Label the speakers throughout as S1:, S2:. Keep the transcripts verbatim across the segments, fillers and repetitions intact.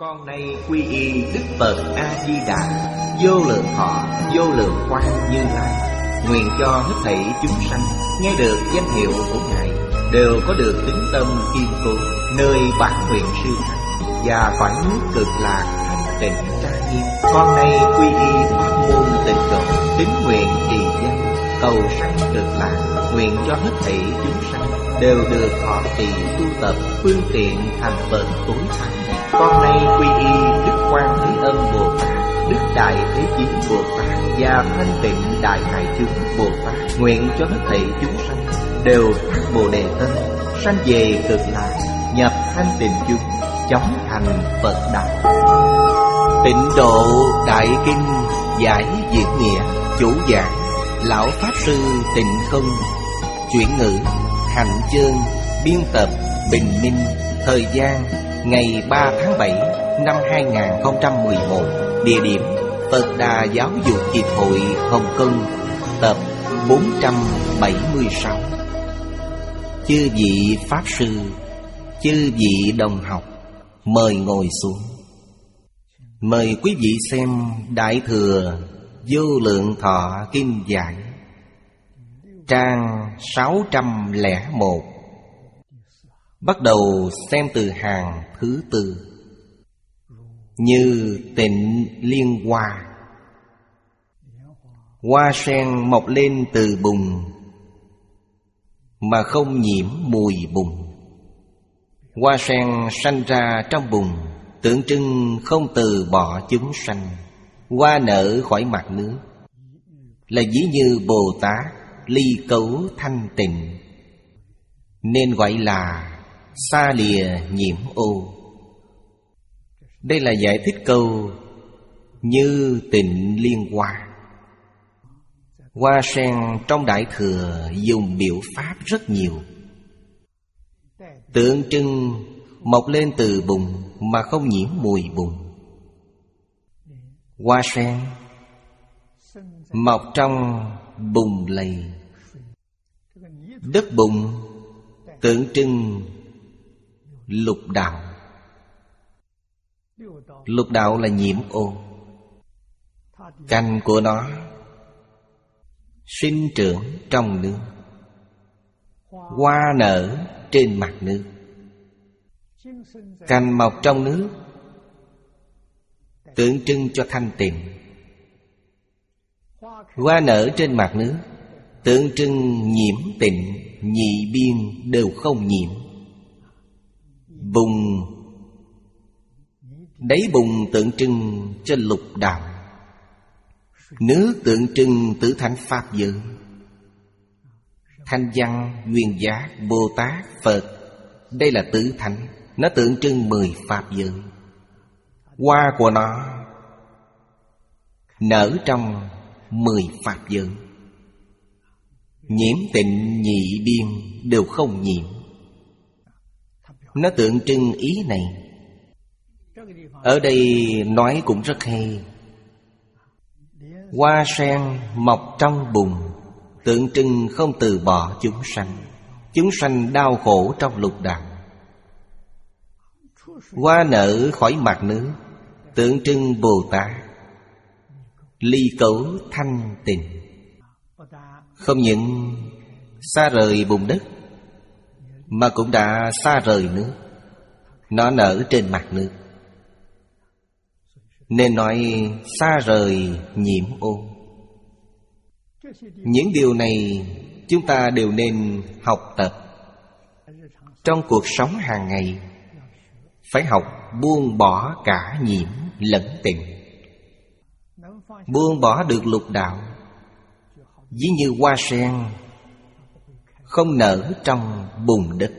S1: Con nay quy y Đức Phật A Di Đà, vô lượng thọ vô lượng quang Như Lai. Nguyện cho hết thảy chúng sanh nghe được danh hiệu của Ngài đều có được tín tâm kiên cố, nơi bản nguyện siêu thắng và cõi nước cực lạc thanh tịnh trang nghiêm. Con nay quy y pháp môn tịnh độ, tín nguyện trì danh cầu sanh cực lạc. Nguyện cho hết thảy chúng sanh đều được thọ trì tu tập phương tiện thành Phật tối thắng này. Con nay quy y Đức Quan Thế Âm Bồ Tát, Đức Đại Thế Chí Bồ Tát và Thanh Tịnh Đại Hải Chúng Bồ Tát. Nguyện cho hết thảy chúng sanh đều phát Bồ Đề tâm, sanh về cực lạc, nhập thanh tịnh chúng, chóng thành Phật đạo. Tịnh độ Đại Kinh giải diễn nghĩa, chủ giảng Lão Pháp Sư Tịnh Không, chuyển ngữ Hạnh Chương, biên tập Bình Minh. Thời gian ngày ba tháng bảy năm hai nghìn không trăm mười một. Địa điểm Phật Đà Giáo dục Hiệp hội Hồng Kông. Tập bốn trăm bảy mươi sáu. Chư vị Pháp Sư, chư vị đồng học, mời ngồi xuống. Mời quý vị xem Đại Thừa Vô Lượng Thọ Kinh Giải, trang sáu trăm lẻ một. Bắt đầu xem từ hàng thứ tư. Như tịnh liên hoa, hoa sen mọc lên từ bùn mà không nhiễm mùi bùn. Hoa sen sanh ra trong bùn, tượng trưng không từ bỏ chúng sanh. Hoa nở khỏi mặt nước là ví như Bồ Tát ly cấu thanh tịnh, nên gọi là xa lìa nhiễm ô. Đây là giải thích câu như tịnh liên hoa. Hoa sen trong Đại Thừa dùng biểu pháp rất nhiều, tượng trưng mọc lên từ bùn mà không nhiễm mùi bùn. Hoa sen mọc trong bùn lầy. Đất bùn tượng trưng lục đạo. Lục đạo là nhiễm ô. Cành của nó sinh trưởng trong nước, hoa nở trên mặt nước. Cành mọc trong nước tượng trưng cho thanh tịnh. Hoa nở trên mặt nước tượng trưng nhiễm tịnh, nhị biên đều không nhiễm. Bùn, đáy bùn tượng trưng cho lục đạo. Nước tượng trưng tứ thánh pháp giới. Thanh văn, Nguyên Giác, Bồ Tát, Phật, đây là tứ thánh. Nó tượng trưng mười pháp giới. Hoa của nó nở trong mười pháp giới. Nhiễm tịnh nhị biên đều không nhiễm. Nó tượng trưng ý này. Ở đây nói cũng rất hay. Hoa sen mọc trong bùn, tượng trưng không từ bỏ chúng sanh. Chúng sanh đau khổ trong lục đạo. Hoa nở khỏi mặt nước, tượng trưng Bồ Tát ly cấu thanh tịnh. Không những xa rời bùn đất mà cũng đã xa rời nước. Nó nở trên mặt nước, nên nói xa rời nhiễm ô. Những điều này chúng ta đều nên học tập. Trong cuộc sống hàng ngày phải học buông bỏ cả nhiễm lẫn tịnh. Buông bỏ được lục đạo, ví như hoa sen không nở trong bùn đất,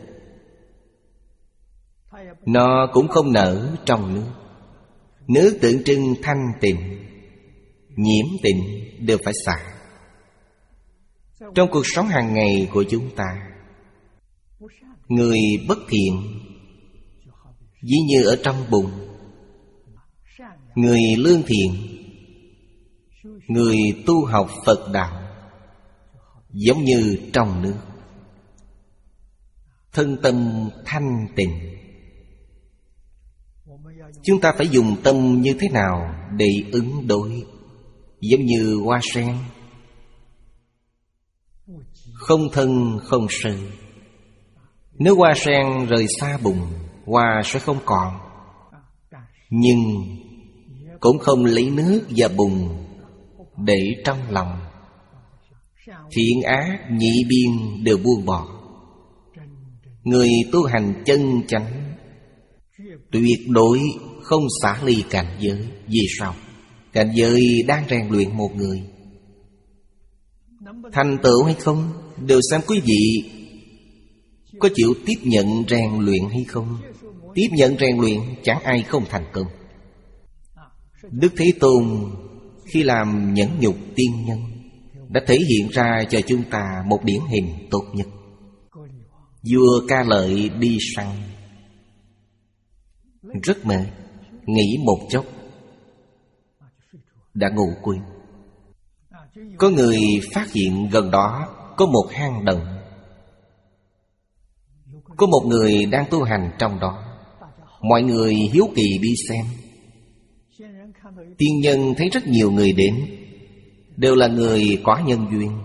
S1: nó cũng không nở trong nước. Nước tượng trưng thanh tịnh, nhiễm tịnh đều phải xả. Trong cuộc sống hàng ngày của chúng ta, người bất thiện ví như ở trong bùn, người lương thiện, người tu học Phật đạo giống như trong nước. Thân tâm thanh tịnh, Chúng ta phải dùng tâm như thế nào để ứng đối? Giống như hoa sen, không thân không sự. Nếu hoa sen rời xa bùn, hoa sẽ không còn. Nhưng cũng không lấy nước và bùn để trong lòng. Thiện ác nhị biên đều buông bỏ. Người tu hành chân chánh tuyệt đối không xả ly cảnh giới. Vì sao? Cảnh giới đang rèn luyện một người. Thành tựu hay không đều xem quý vị có chịu tiếp nhận rèn luyện hay không. Tiếp nhận rèn luyện chẳng ai không thành công. Đức Thế Tôn khi làm nhẫn nhục tiên nhân đã thể hiện ra cho chúng ta một điển hình tốt nhất. Vua Ca Lợi đi săn, rất mệt, nghỉ một chốc đã ngủ quên. Có người phát hiện gần đó có một hang động, có một người đang tu hành trong đó. Mọi người hiếu kỳ đi xem. Tiên nhân thấy rất nhiều người đến, đều là người có nhân duyên,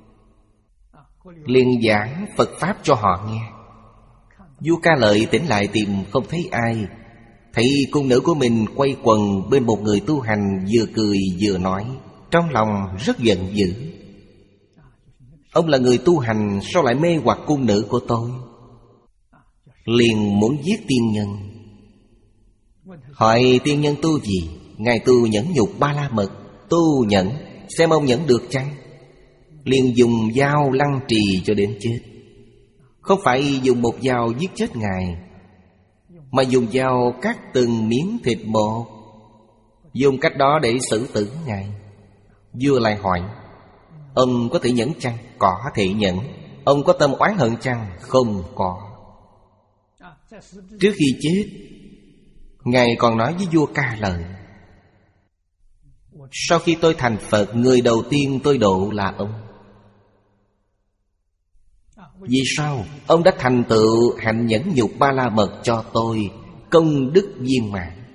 S1: liền giảng Phật Pháp cho họ nghe. Vua Ca Lợi tỉnh lại tìm không thấy ai, thấy cung nữ của mình quay quần bên một người tu hành, vừa cười vừa nói, trong lòng rất giận dữ. Ông là người tu hành, sao lại mê hoặc cung nữ của tôi? Liền muốn giết tiên nhân. Hỏi tiên nhân tu gì? Ngài tu nhẫn nhục ba la mật. Tu nhẫn, xem ông nhẫn được chăng? Liền dùng dao lăng trì cho đến chết. Không phải dùng một dao giết chết Ngài, mà dùng dao cắt từng miếng thịt một, dùng cách đó để xử tử Ngài. Vua lại hỏi, ông có thể nhẫn chăng? Có thể nhẫn. Ông có tâm oán hận chăng? Không có. Trước khi chết, Ngài còn nói với vua Ca Lợi, sau khi tôi thành Phật, người đầu tiên tôi độ là ông. Vì sao? Ông đã thành tựu hạnh nhẫn nhục ba la mật cho tôi, công đức viên mãn.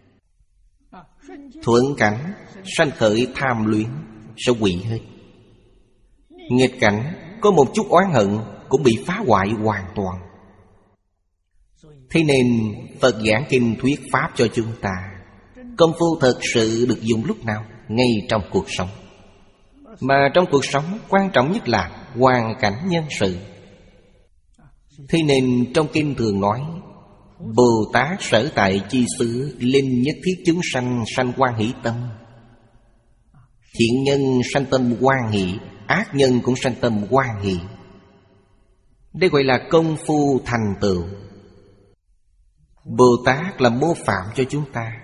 S1: Thuận cảnh sanh khởi tham luyến sẽ hủy hết. Nghịch cảnh có một chút oán hận cũng bị phá hoại hoàn toàn. Thế nên Phật giảng kinh thuyết Pháp cho chúng ta. Công phu thật sự được dùng lúc nào? Ngay trong cuộc sống. Mà trong cuộc sống quan trọng nhất là hoàn cảnh nhân sự. Thế nên trong kinh thường nói, Bồ Tát sở tại chi xứ, linh nhất thiết chúng sanh sanh hoan hỷ tâm. Thiện nhân sanh tâm hoan hỷ, ác nhân cũng sanh tâm hoan hỷ. Đây gọi là công phu thành tựu. Bồ Tát là mô phạm cho chúng ta.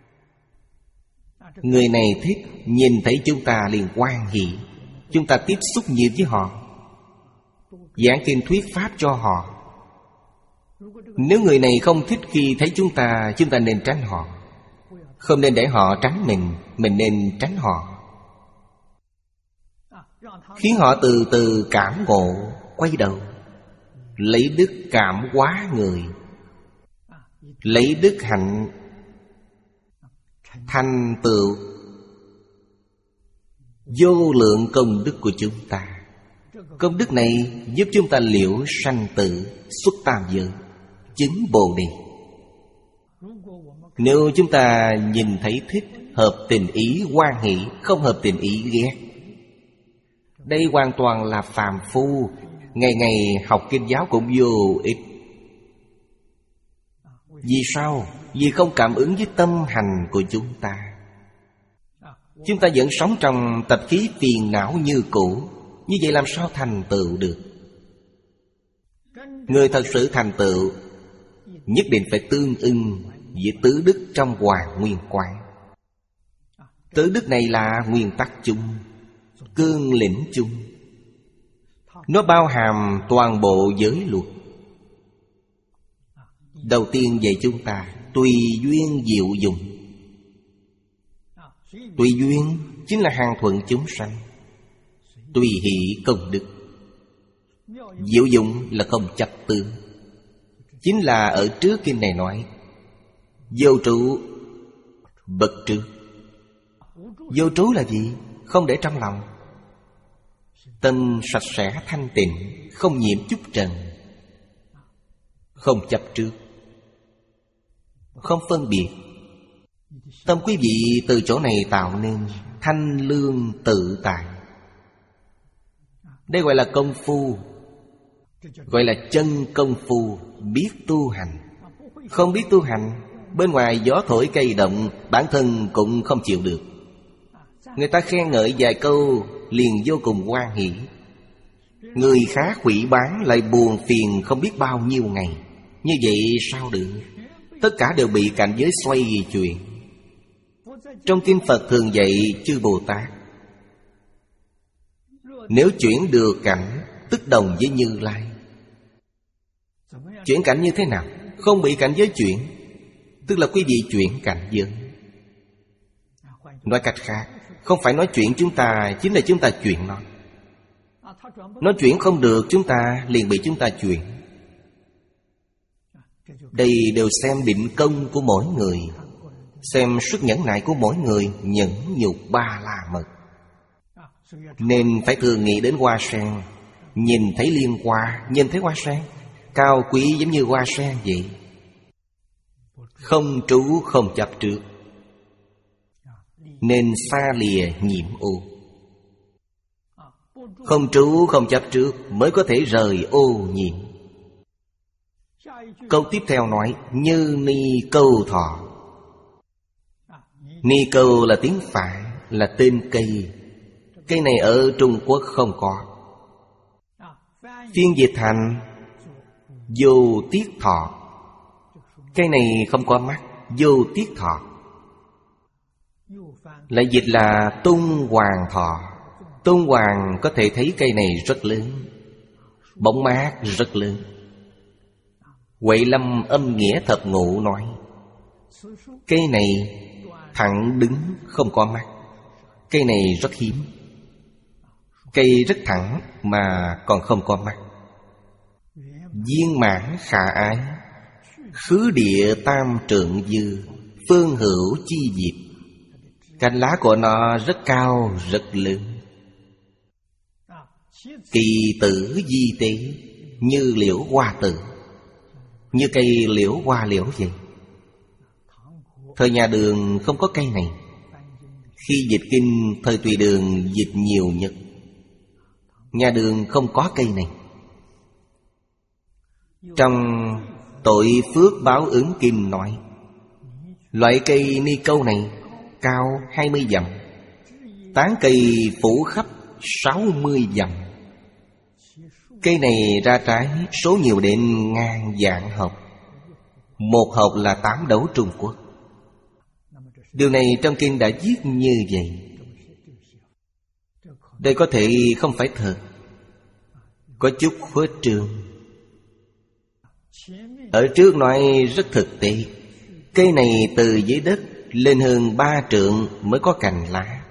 S1: Người này thích, nhìn thấy chúng ta liền hoan hỷ. Chúng ta tiếp xúc nhiều với họ, giảng kinh thuyết Pháp cho họ. Nếu người này không thích khi thấy chúng ta, chúng ta nên tránh họ. Không nên để họ tránh mình, mình nên tránh họ. Khiến họ từ từ cảm ngộ, quay đầu, lấy đức cảm hóa người, lấy đức hạnh thành tựu vô lượng công đức của chúng ta. Công đức này giúp chúng ta liễu sanh tử, xuất tam giới, chứng Bồ Đề. Nếu chúng ta nhìn thấy thích, hợp tình ý hoan hỷ, không hợp tình ý ghét, đây hoàn toàn là phàm phu, ngày ngày học kinh giáo cũng vô ích. Vì sao? Vì không cảm ứng với tâm hành của chúng ta. Chúng ta vẫn sống trong tập khí phiền não như cũ. Như vậy làm sao thành tựu được? Người thật sự thành tựu nhất định phải tương ưng với tứ đức trong Hoàng Nguyên Quán. Tứ đức này là nguyên tắc chung, cương lĩnh chung. Nó bao hàm toàn bộ giới luật. Đầu tiên dạy chúng ta tùy duyên diệu dụng. Tùy duyên chính là hàng thuận chúng sanh, tùy hỷ công đức. Diệu dụng là không chấp tướng. Chính là ở trước kinh này nói, Vô trụ bất trước. Vô trú là gì? Không để trong lòng. Tâm sạch sẽ thanh tịnh, không nhiễm chút trần, không chấp trước, không phân biệt. Tâm quý vị từ chỗ này tạo nên thanh lương tự tại. Đây gọi là công phu, gọi là chân công phu, biết tu hành. Không biết tu hành, bên ngoài gió thổi cây động, bản thân cũng không chịu được. Người ta khen ngợi vài câu liền vô cùng hoan hỷ. Người khác hủy bán lại buồn phiền không biết bao nhiêu ngày. Như vậy sao được? Tất cả đều bị cảnh giới xoay chuyển. Trong kinh Phật thường dạy chư Bồ Tát, nếu chuyển được cảnh tức đồng với Như Lai. Chuyển cảnh như thế nào? Không bị cảnh giới chuyển, tức là quý vị chuyển cảnh giới. Nói cách khác, không phải nói chuyện chúng ta, chính là chúng ta chuyển nó. Nó chuyển không được chúng ta, liền bị chúng ta chuyển. Đây đều xem định công của mỗi người, xem sức nhẫn nại của mỗi người. Nhẫn nhục ba la mật, nên phải thường nghĩ đến hoa sen. Nhìn thấy liên hoa, nhìn thấy hoa sen cao quý giống như hoa sen vậy. Không trú không chấp trước, nên xa lìa nhiễm ô. Không trú không chấp trước mới có thể rời ô nhiễm. Câu tiếp theo nói như ni câu thọ. Ni câu là tiếng Phạn, là tên cây. Cây này ở Trung Quốc không có. Phiên dịch thành vô tiết thọ. Cây này không có mắt, vô tiết thọ. Lại dịch là tung hoàng thọ. Tung hoàng có thể thấy cây này rất lớn, bóng mát rất lớn. Huệ Lâm âm nghĩa thập ngụ nói, cây này thẳng đứng không có mắt. Cây này rất hiếm. Cây rất thẳng mà còn không có mắt. Viên mãn khả ái, khứ địa tam trượng dư, phương hữu chi diệp. Cành lá của nó rất cao, rất lớn. Kỳ tử di tế, như liễu hoa tử, như cây liễu hoa liễu vậy. Thời nhà Đường không có cây này. Khi dịch kinh thời Tùy Đường dịch nhiều nhất. Nhà Đường không có cây này. Trong Tội Phước Báo Ứng Kinh nói, loại cây ni câu này cao hai mươi dặm, tán cây phủ khắp sáu mươi dặm. Cây này ra trái số nhiều đến ngàn vạn hộp. Một hộp là tám đấu Trung Quốc. Điều này trong kinh đã viết như vậy. Đây có thể không phải thật, có chút khuếch trương. Ở trước nói rất thực tế. Cây này từ dưới đất lên hơn ba trượng mới có cành lá.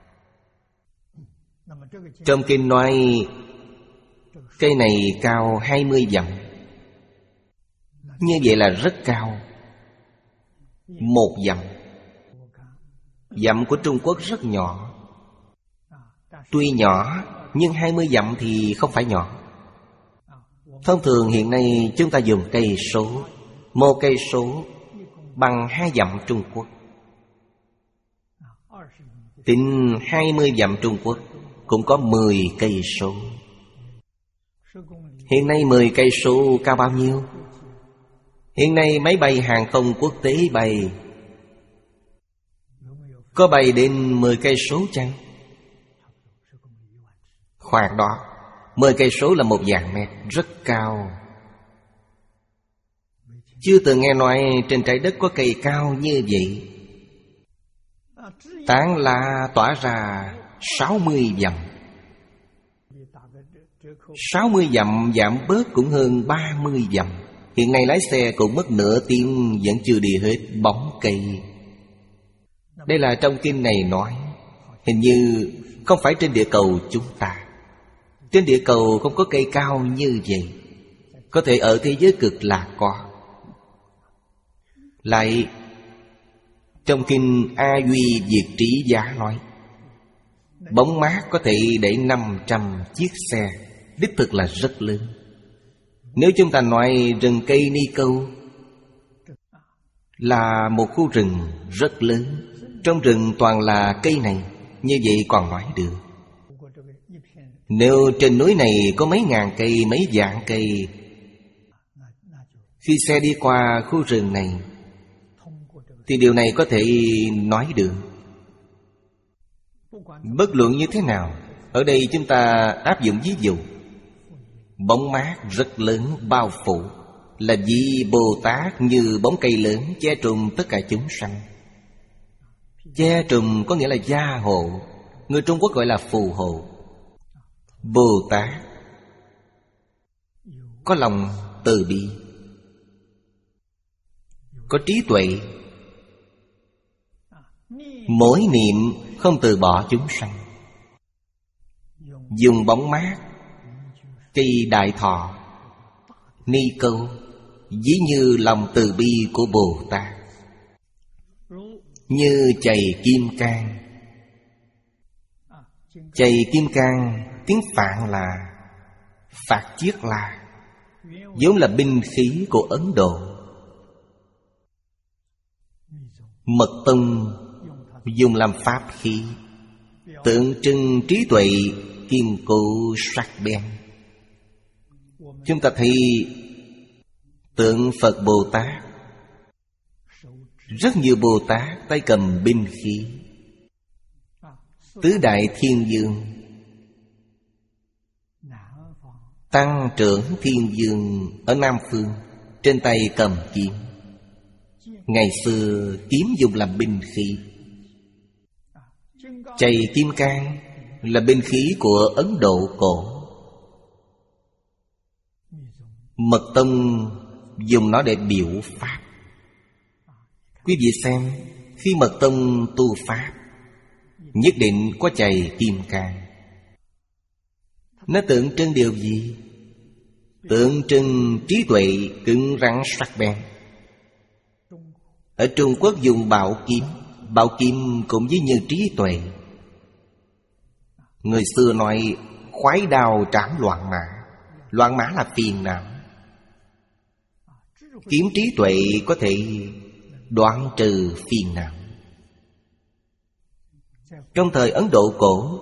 S1: Trong kinh nói cây này cao hai mươi dặm. Như vậy là rất cao. Một dặm. Dặm của Trung Quốc rất nhỏ. Tuy nhỏ nhưng hai mươi dặm thì không phải nhỏ. Thông thường hiện nay chúng ta dùng cây số. Một cây số bằng hai dặm Trung Quốc. Tính hai mươi dặm Trung Quốc cũng có mười cây số. Hiện nay mười cây số cao bao nhiêu? Hiện nay máy bay hàng không quốc tế bay có bay đến mười cây số chăng? Khoảng đó. Mười cây số là một vạn mét, rất cao. Chưa từng nghe nói trên trái đất có cây cao như vậy. Tán lá tỏa ra sáu mươi dặm. Sáu mươi dặm giảm bớt cũng hơn ba mươi dặm. Hiện nay lái xe cũng mất nửa tiếng vẫn chưa đi hết bóng cây. Đây là trong kinh này nói. Hình như không phải trên địa cầu chúng ta. Trên địa cầu không có cây cao như vậy. Có thể ở thế giới cực lạc có. Lại Trong kinh A Duy Diệt Trí Giá nói, bóng mát có thể để năm trăm chiếc xe, đích thực là rất lớn. Nếu chúng ta nói rừng cây Ni Câu là một khu rừng rất lớn, trong rừng toàn là cây này, như vậy còn nói được. Nếu trên núi này có mấy ngàn cây, mấy vạn cây, khi xe đi qua khu rừng này thì điều này có thể nói được. Bất luận như thế nào, ở đây chúng ta áp dụng ví dụ bóng mát rất lớn bao phủ, là vì Bồ Tát như bóng cây lớn che trùm tất cả chúng sanh. Che trùm có nghĩa là gia hộ, người Trung Quốc gọi là phù hộ. Bồ Tát có lòng từ bi, có trí tuệ, mỗi niệm không từ bỏ chúng sanh. Dùng bóng mát, cây đại thọ, Ni Câu ví như lòng từ bi của Bồ Tát. Như chày kim cang. Chày kim cang tiếng Phạn là Phạt Chiết La, vốn là binh khí của Ấn Độ. Mật Tông dùng làm pháp khí, tượng trưng trí tuệ, kiên cố, sắc bén. Chúng ta thấy tượng Phật Bồ Tát, rất nhiều Bồ Tát tay cầm binh khí. Tứ Đại Thiên Dương, Tăng trưởng Thiên Dương ở Nam Phương, trên tay cầm kiếm. Ngày xưa kiếm dùng làm binh khí. Chày kim cang là binh khí của Ấn Độ cổ. Mật Tông dùng nó để biểu pháp. Quý vị xem, khi Mật Tông tu pháp nhất định có chày kim cang. Nó tượng trưng điều gì? Tượng trưng trí tuệ cứng rắn sắc bén. Ở Trung Quốc dùng bảo kiếm. Bảo kiếm cũng ví như trí tuệ. Người xưa nói khoái đao trảm loạn mã. Loạn mã là phiền não. Kiếm trí tuệ có thể đoạn trừ phiền não. Trong thời Ấn Độ cổ,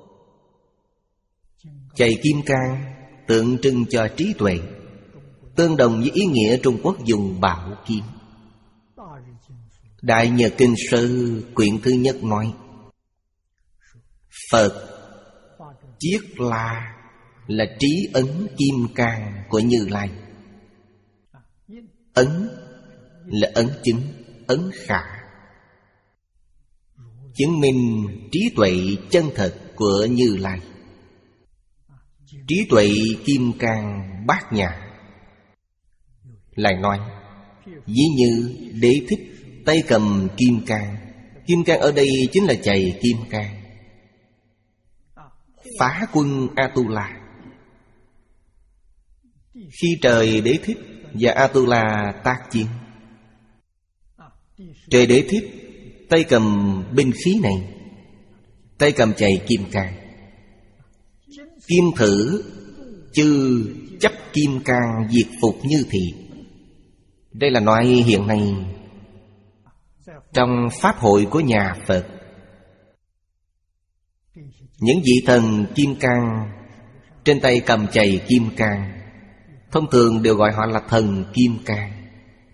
S1: chày kim cang tượng trưng cho trí tuệ, tương đồng với ý nghĩa Trung Quốc dùng bảo kiếm. Đại Nhật Kinh Sư quyển thứ nhất nói, Phật Chiết La là trí ấn kim cang của Như Lai. Ấn là ấn chứng, ấn khả, chứng minh trí tuệ chân thật của Như Lai. Trí tuệ kim cang bát nhã. Lại nói, ví như Đế Thích tay cầm kim cang. Kim cang ở đây chính là chày kim cang. Phá quân Atula. Khi trời Đế Thích và Atula tác chiến, trời Đế Thích tay cầm binh khí này, tay cầm chày kim cang. Kim thử chư chấp kim cang diệt phục như thị. Đây là nói hiện nay trong pháp hội của nhà Phật, những vị thần kim cang trên tay cầm chày kim cang, thông thường đều gọi họ là thần kim cang.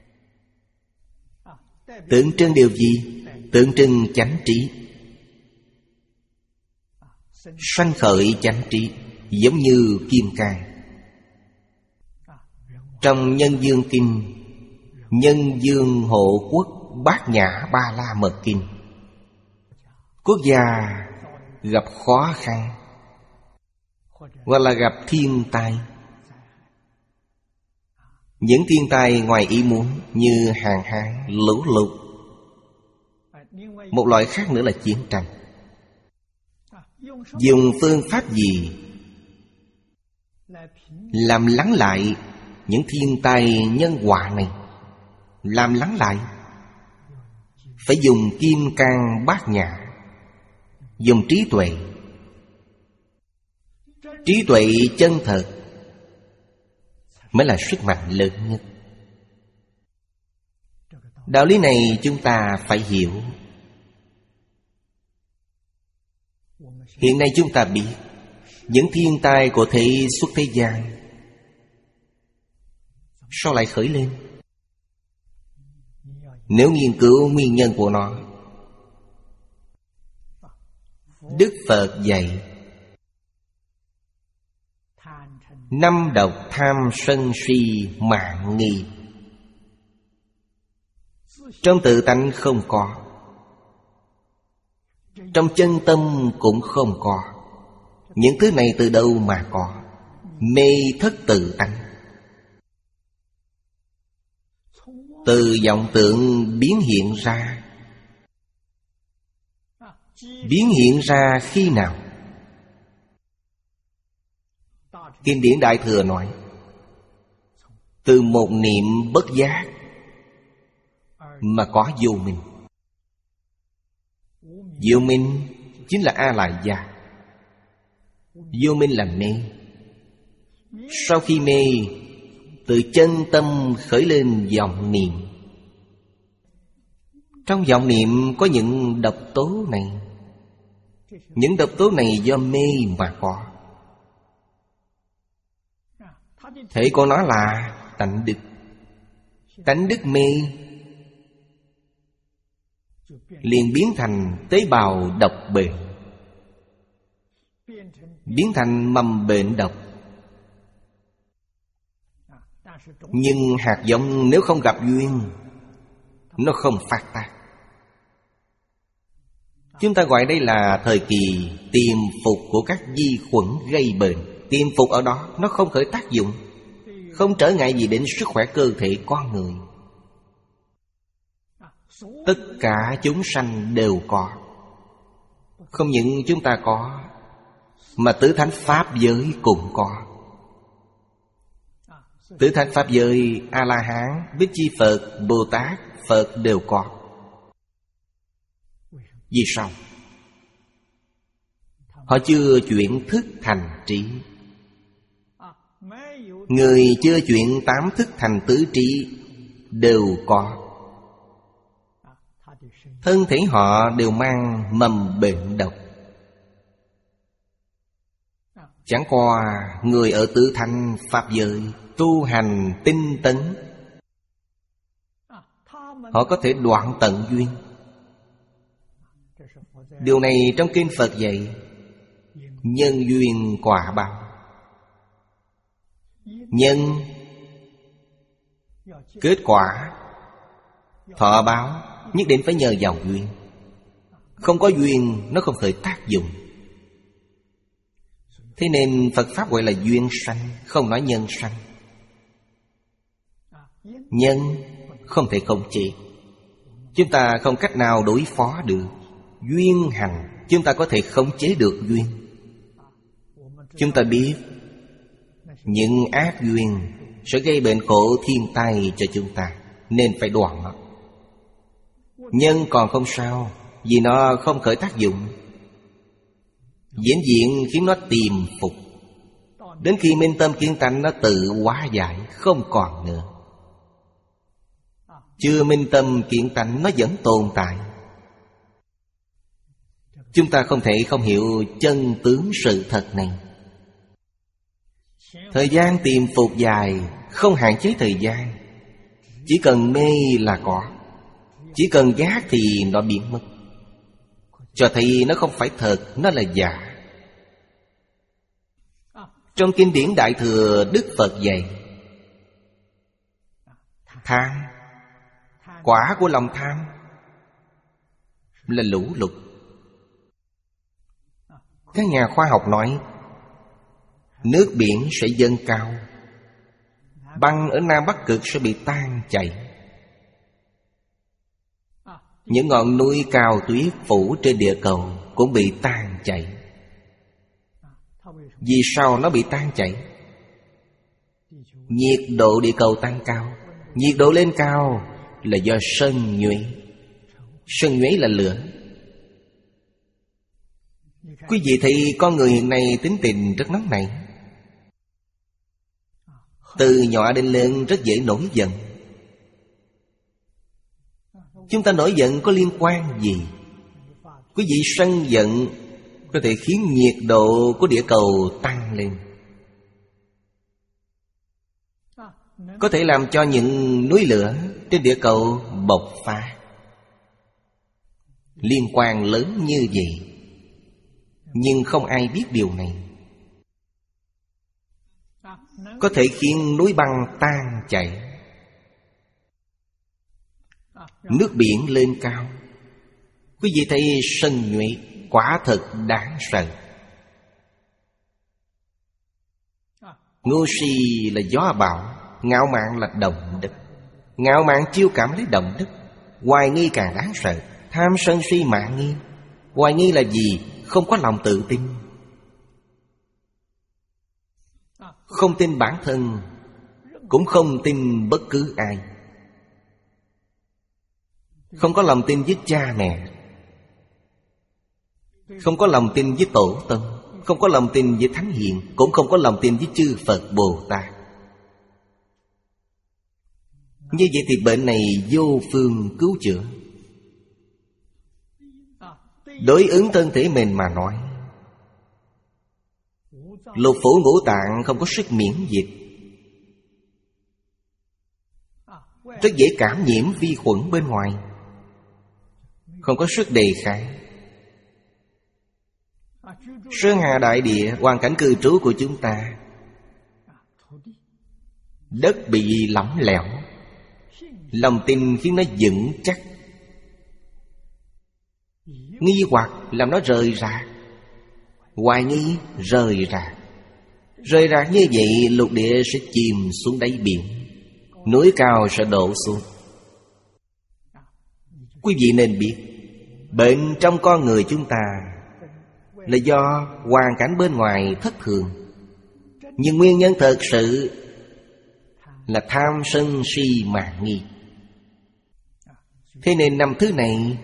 S1: Tượng trưng điều gì? Tượng trưng chánh trí, sanh khởi chánh trí, giống như kim cang. Trong Nhân Dương Kinh, Nhân Dương Hộ Quốc Bát Nhã Ba La Mật Kinh, quốc gia gặp khó khăn hoặc là gặp thiên tai, những thiên tai ngoài ý muốn như hạn hán, lũ lụt. Một loại khác nữa là chiến tranh. Dùng phương pháp gì làm lắng lại những thiên tai nhân họa này? Làm lắng lại phải dùng kim cang bát nhã, dùng trí tuệ. Trí tuệ chân thật mới là sức mạnh lớn nhất. Đạo lý này chúng ta phải hiểu. Hiện nay chúng ta biết những thiên tai của thế xuất thế gian sao lại khởi lên? Nếu nghiên cứu nguyên nhân của nó, Đức Phật dạy năm độc tham sân si mạng nghi trong tự tánh không có, trong chân tâm cũng không có. Những thứ này từ đâu mà có? Mê thất tự tánh, từ vọng tưởng biến hiện ra. Biến hiện ra khi nào? Kinh điển Đại Thừa nói từ một niệm bất giác mà có vô minh. Vô minh chính là A Lại Gia. Vô minh là mê. Sau khi mê, từ chân tâm khởi lên vọng niệm. Trong vọng niệm có những độc tố này. Những độc tố này do mê mà có. Thể của nó là tánh đức. Tánh đức mê liền biến thành tế bào độc bệnh, biến thành mầm bệnh độc. Nhưng hạt giống nếu không gặp duyên, nó không phát tác. Chúng ta gọi đây là thời kỳ tiềm phục của các vi khuẩn gây bệnh. Tiềm phục ở đó, nó không khởi tác dụng, không trở ngại gì đến sức khỏe cơ thể con người. Tất cả chúng sanh đều có. Không những chúng ta có, mà tứ thánh pháp giới cũng có. Tứ thánh pháp giới, A-la-hán, Bích Chi Phật, Bồ Tát, Phật đều có. Vì sao? Họ chưa chuyển thức thành trí. Người chưa chuyển tám thức thành tứ trí đều có. Thân thể họ đều mang mầm bệnh độc. Chẳng qua người ở tứ thánh pháp giới tu hành tinh tấn, họ có thể đoạn tận duyên. Điều này trong kinh Phật dạy nhân duyên quả báo. Nhân kết quả, thọ báo nhất định phải nhờ vào duyên. Không có duyên nó không khởi tác dụng. Thế nên Phật Pháp gọi là duyên sanh, không nói nhân sanh. Nhân không thể khống chế, chúng ta không cách nào đối phó được. Duyên hành chúng ta có thể khống chế được duyên. Chúng ta biết những ác duyên sẽ gây bệnh khổ thiên tai cho chúng ta, nên phải đoạn nó. Nhân còn không sao, vì nó không khởi tác dụng, diễn diện khiến nó tiềm phục. Đến khi minh tâm kiến tánh nó tự hóa giải, không còn nữa. Chưa minh tâm kiến tánh nó vẫn tồn tại. Chúng ta không thể không hiểu chân tướng sự thật này. Thời gian tiềm phục dài, không hạn chế thời gian. Chỉ cần mê là có, chỉ cần giác thì nó biến mất. Cho thấy nó không phải thật, nó là giả. Trong kinh điển Đại Thừa, Đức Phật dạy tham, quả của lòng tham là lũ lụt. Các nhà khoa học nói nước biển sẽ dâng cao, băng ở Nam Bắc Cực sẽ bị tan chảy. Những ngọn núi cao tuyết phủ trên địa cầu cũng bị tan chảy. Vì sao nó bị tan chảy? Nhiệt độ địa cầu tăng cao. Nhiệt độ lên cao là do sân nhuệ. Sân nhuế là lửa. Quý vị thấy con người hiện nay tính tình rất nóng nảy, từ nhỏ đến lớn rất dễ nổi giận. Chúng ta nổi giận có liên quan gì? Quý vị sân giận có thể khiến nhiệt độ của địa cầu tăng lên, có thể làm cho những núi lửa trên địa cầu bộc phát. Liên quan lớn như vậy, nhưng không ai biết điều này. Có thể khiến núi băng tan chảy, nước biển lên cao. Quý vị thấy sân nhuế quả thật đáng sợ. Ngu si là gió bão, ngạo mạn là động đất. Ngạo mạn chiêu cảm lấy động đất. Hoài nghi càng đáng sợ. Tham sân si mạn nghi. Hoài nghi là gì? Không có lòng tự tin, không tin bản thân, cũng không tin bất cứ ai. Không có lòng tin với cha mẹ, không có lòng tin với tổ tông, không có lòng tin với thánh hiền, cũng không có lòng tin với chư Phật Bồ Tát. Như vậy thì bệnh này vô phương cứu chữa. Đối ứng thân thể mình mà nói, lục phủ ngũ tạng không có sức miễn dịch, rất dễ cảm nhiễm vi khuẩn bên ngoài, không có sức đề kháng. Sơn hà đại địa, hoàn cảnh cư trú của chúng ta, đất bị lỏng lẻo, lòng tin khiến nó vững chắc, nghi hoặc làm nó rời rạc, hoài nghi rời rạc. Rời rạc như vậy, lục địa sẽ chìm xuống đáy biển, núi cao sẽ đổ xuống. Quý vị nên biết, bệnh trong con người chúng ta là do hoàn cảnh bên ngoài thất thường, nhưng nguyên nhân thật sự là tham sân si mạn nghi. Thế nên năm thứ này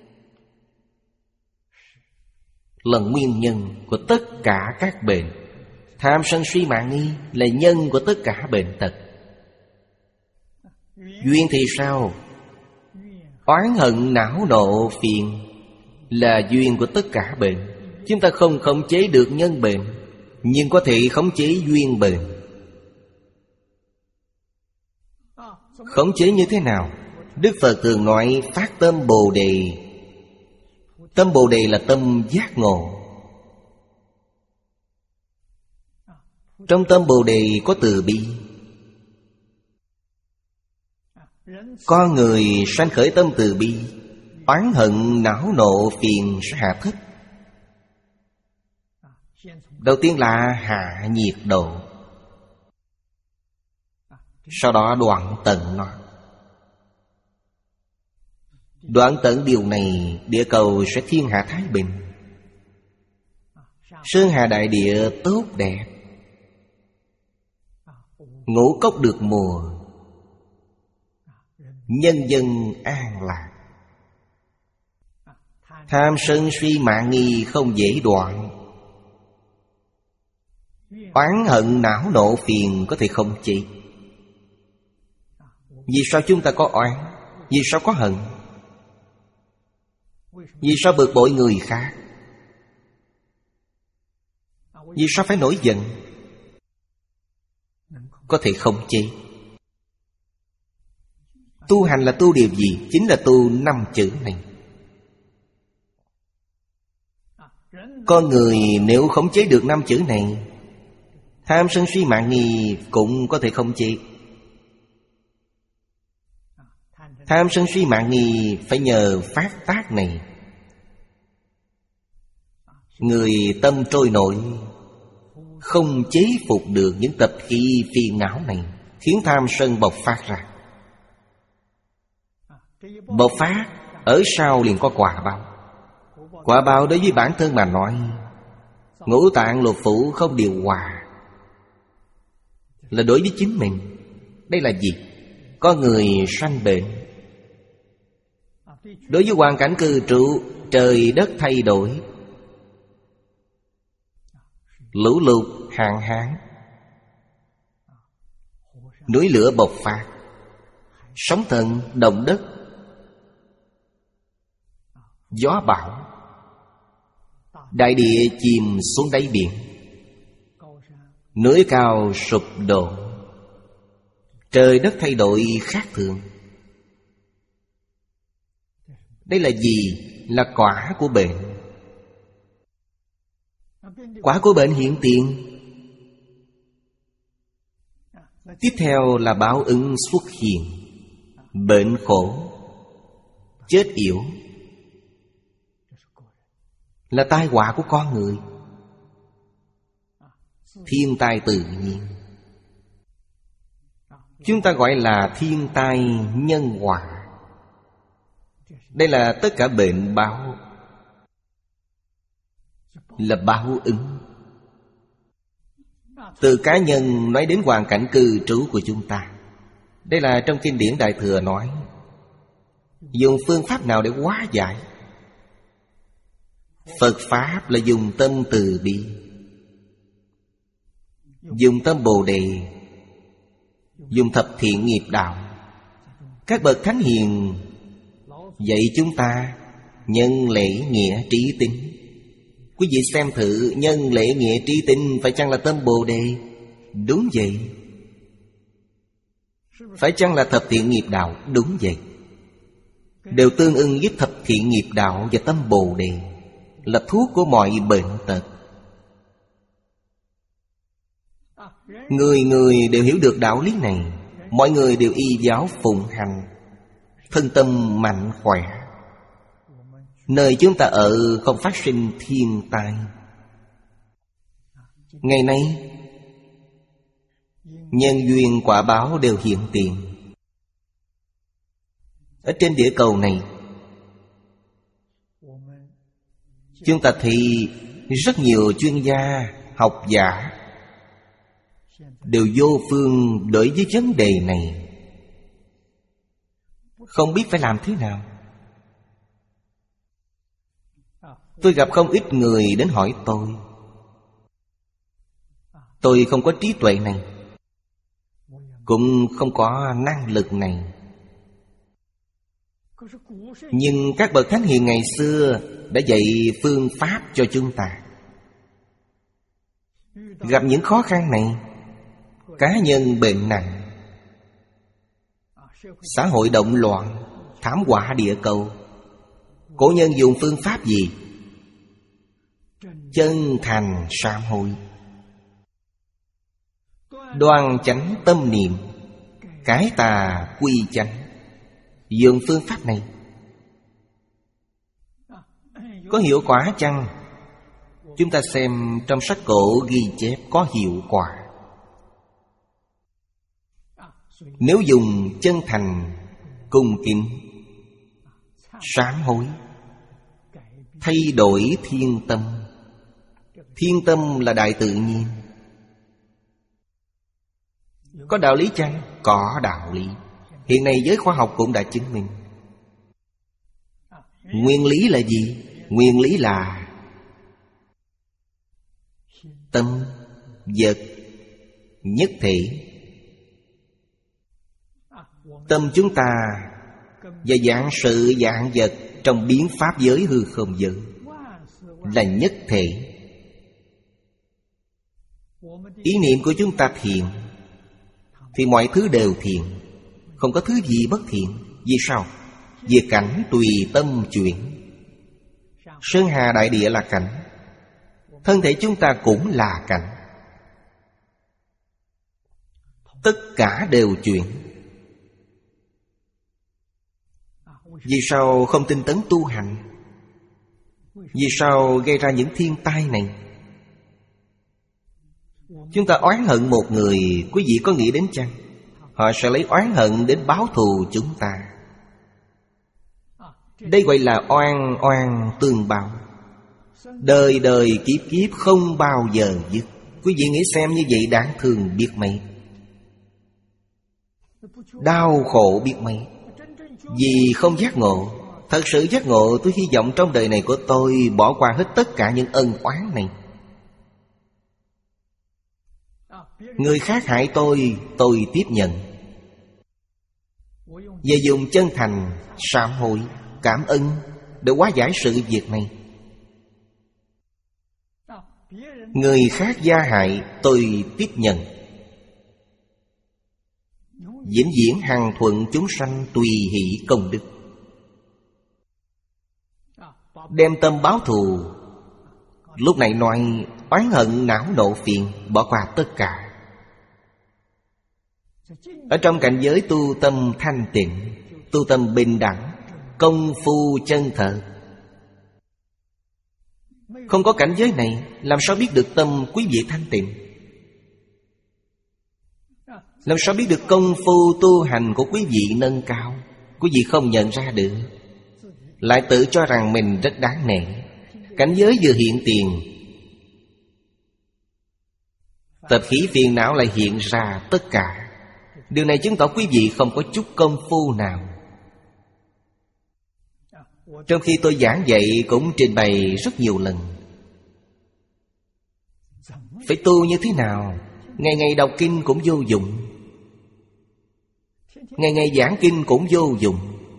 S1: là nguyên nhân của tất cả các bệnh. Tham sân si mạn nghi là nhân của tất cả bệnh tật. Duyên thì sao? Oán hận não nộ phiền là duyên của tất cả bệnh. Chúng ta không khống chế được nhân bệnh, nhưng có thể khống chế duyên bệnh. Khống chế như thế nào? Đức Phật thường nói phát tâm Bồ Đề. Tâm Bồ Đề là tâm giác ngộ. Trong tâm Bồ Đề có từ bi. Con người sanh khởi tâm từ bi, oán hận não nộ phiền sẽ hạ thấp. Đầu tiên là hạ nhiệt độ, sau đó đoạn tận nó. Đoạn tận điều này, địa cầu sẽ thiên hạ thái bình, sơn hà đại địa tốt đẹp, ngũ cốc được mùa, nhân dân an lạc. Tham sân si mạn nghi không dễ đoạn, oán hận não nộ phiền có thể không chỉ. Vì sao chúng ta có oán? Vì sao có hận? Vì sao bực bội người khác? Vì sao phải nổi giận? Có thể không chế. Tu hành là tu điều gì? Chính là tu năm chữ này. Con người nếu khống chế được năm chữ này, tham sân si mạn nghi cũng có thể khống chế. Tham sân si mạn nghi phải nhờ phát tác này. Người tâm trôi nổi, không chế phục được những tập khí phiền não này, khiến tham sân bộc phát ra. Bộc phát ở sau liền có quả báo. Quả báo đối với bản thân mà nói, ngũ tạng lục phủ không điều hòa, là đối với chính mình. Đây là gì? Có người sanh bệnh, Đối với hoàn cảnh cư trụ, trời đất thay đổi, lũ lụt, hạn hán, núi lửa bộc phát, sóng thần, động đất, gió bão, đại địa chìm xuống đáy biển, núi cao sụp đổ, trời đất thay đổi khác thường. Đây là gì? Là quả của bệnh. Quả của bệnh hiện tiền. Tiếp theo là báo ứng xuất hiện. Bệnh khổ, chết yểu, là tai họa của con người. Thiên tai tự nhiên, chúng ta gọi là thiên tai nhân quả. Đây là tất cả bệnh báo, là báo ứng. Từ cá nhân nói đến hoàn cảnh cư trú của chúng ta. Đây là trong kinh điển Đại Thừa nói, dùng phương pháp nào để hóa giải? Phật Pháp là dùng tâm từ bi, dùng tâm Bồ Đề, dùng thập thiện nghiệp đạo. Các bậc thánh hiền dạy chúng ta nhân lễ nghĩa trí tín. Quý vị xem thử, nhân lễ nghĩa trí tín phải chăng là tâm Bồ Đề? Đúng vậy. Phải chăng là thập thiện nghiệp đạo? Đúng vậy. Đều tương ưng với thập thiện nghiệp đạo và tâm Bồ Đề, là thuốc của mọi bệnh tật. Người người đều hiểu được đạo lý này, mọi người đều y giáo phụng hành, thân tâm mạnh khỏe. Nơi chúng ta ở không phát sinh thiên tai. Ngày nay nhân duyên quả báo đều hiện tiền. Ở trên địa cầu này, chúng ta thấy rất nhiều chuyên gia, học giả đều vô phương đối với vấn đề này, không biết phải làm thế nào. Tôi gặp không ít người đến hỏi tôi. Tôi không có trí tuệ này, cũng không có năng lực này. Nhưng các bậc thánh hiền ngày xưa đã dạy phương pháp cho chúng ta. Gặp những khó khăn này, cá nhân bệnh nặng, xã hội động loạn, thảm họa địa cầu, cổ nhân dùng phương pháp gì? Chân thành sám hối, đoan chánh tâm niệm, cải tà quy chánh. Dùng phương pháp này có hiệu quả chăng? Chúng ta xem trong sách cổ ghi chép có hiệu quả. Nếu dùng chân thành, cung kính, sám hối, thay đổi thiên tâm. Thiên tâm là đại tự nhiên. Có đạo lý chăng? Có đạo lý. Hiện nay giới khoa học cũng đã chứng minh. Nguyên lý là gì? Nguyên lý là tâm, vật, nhất thể. Tâm chúng ta và vạn sự vạn vật trong biến pháp giới hư không giới là nhất thể. Ý niệm của chúng ta thiện thì mọi thứ đều thiện, không có thứ gì bất thiện. Vì sao? Vì cảnh tùy tâm chuyển. Sơn hà đại địa là cảnh, thân thể chúng ta cũng là cảnh. Tất cả đều chuyển. Vì sao không tinh tấn tu hành? Vì sao gây ra những thiên tai này? Chúng ta oán hận một người, quý vị có nghĩ đến chăng? Họ sẽ lấy oán hận đến báo thù chúng ta. Đây gọi là oan oan tương báo, đời đời kiếp kiếp không bao giờ dứt. Quý vị nghĩ xem, như vậy đáng thương biết mấy, đau khổ biết mấy. Vì không giác ngộ, Thật sự giác ngộ, tôi hy vọng trong đời này của tôi bỏ qua hết tất cả những ân oán này. Người khác hại tôi, tôi tiếp nhận. Và dùng chân thành, sám hối, cảm ơn để hóa giải sự việc này. Người khác gia hại, tôi tiếp nhận. Vĩnh viễn hằng thuận chúng sanh, tùy hỷ công đức. Đem tâm báo thù. Lúc này nói oán hận não nộ phiền, bỏ qua tất cả. Ở trong cảnh giới tu tâm thanh tịnh, tu tâm bình đẳng, công phu chân thật. Không có cảnh giới này, làm sao biết được tâm quý vị thanh tịnh? Làm sao biết được công phu tu hành của quý vị nâng cao? Quý vị không nhận ra được, lại tự cho rằng mình rất đáng nể. Cảnh giới vừa hiện tiền, tập khí phiền não lại hiện ra tất cả. Điều này chứng tỏ quý vị không có chút công phu nào. Trong khi tôi giảng dạy cũng trình bày rất nhiều lần. Phải tu như thế nào? Ngày ngày đọc kinh cũng vô dụng, ngày ngày giảng kinh cũng vô dụng.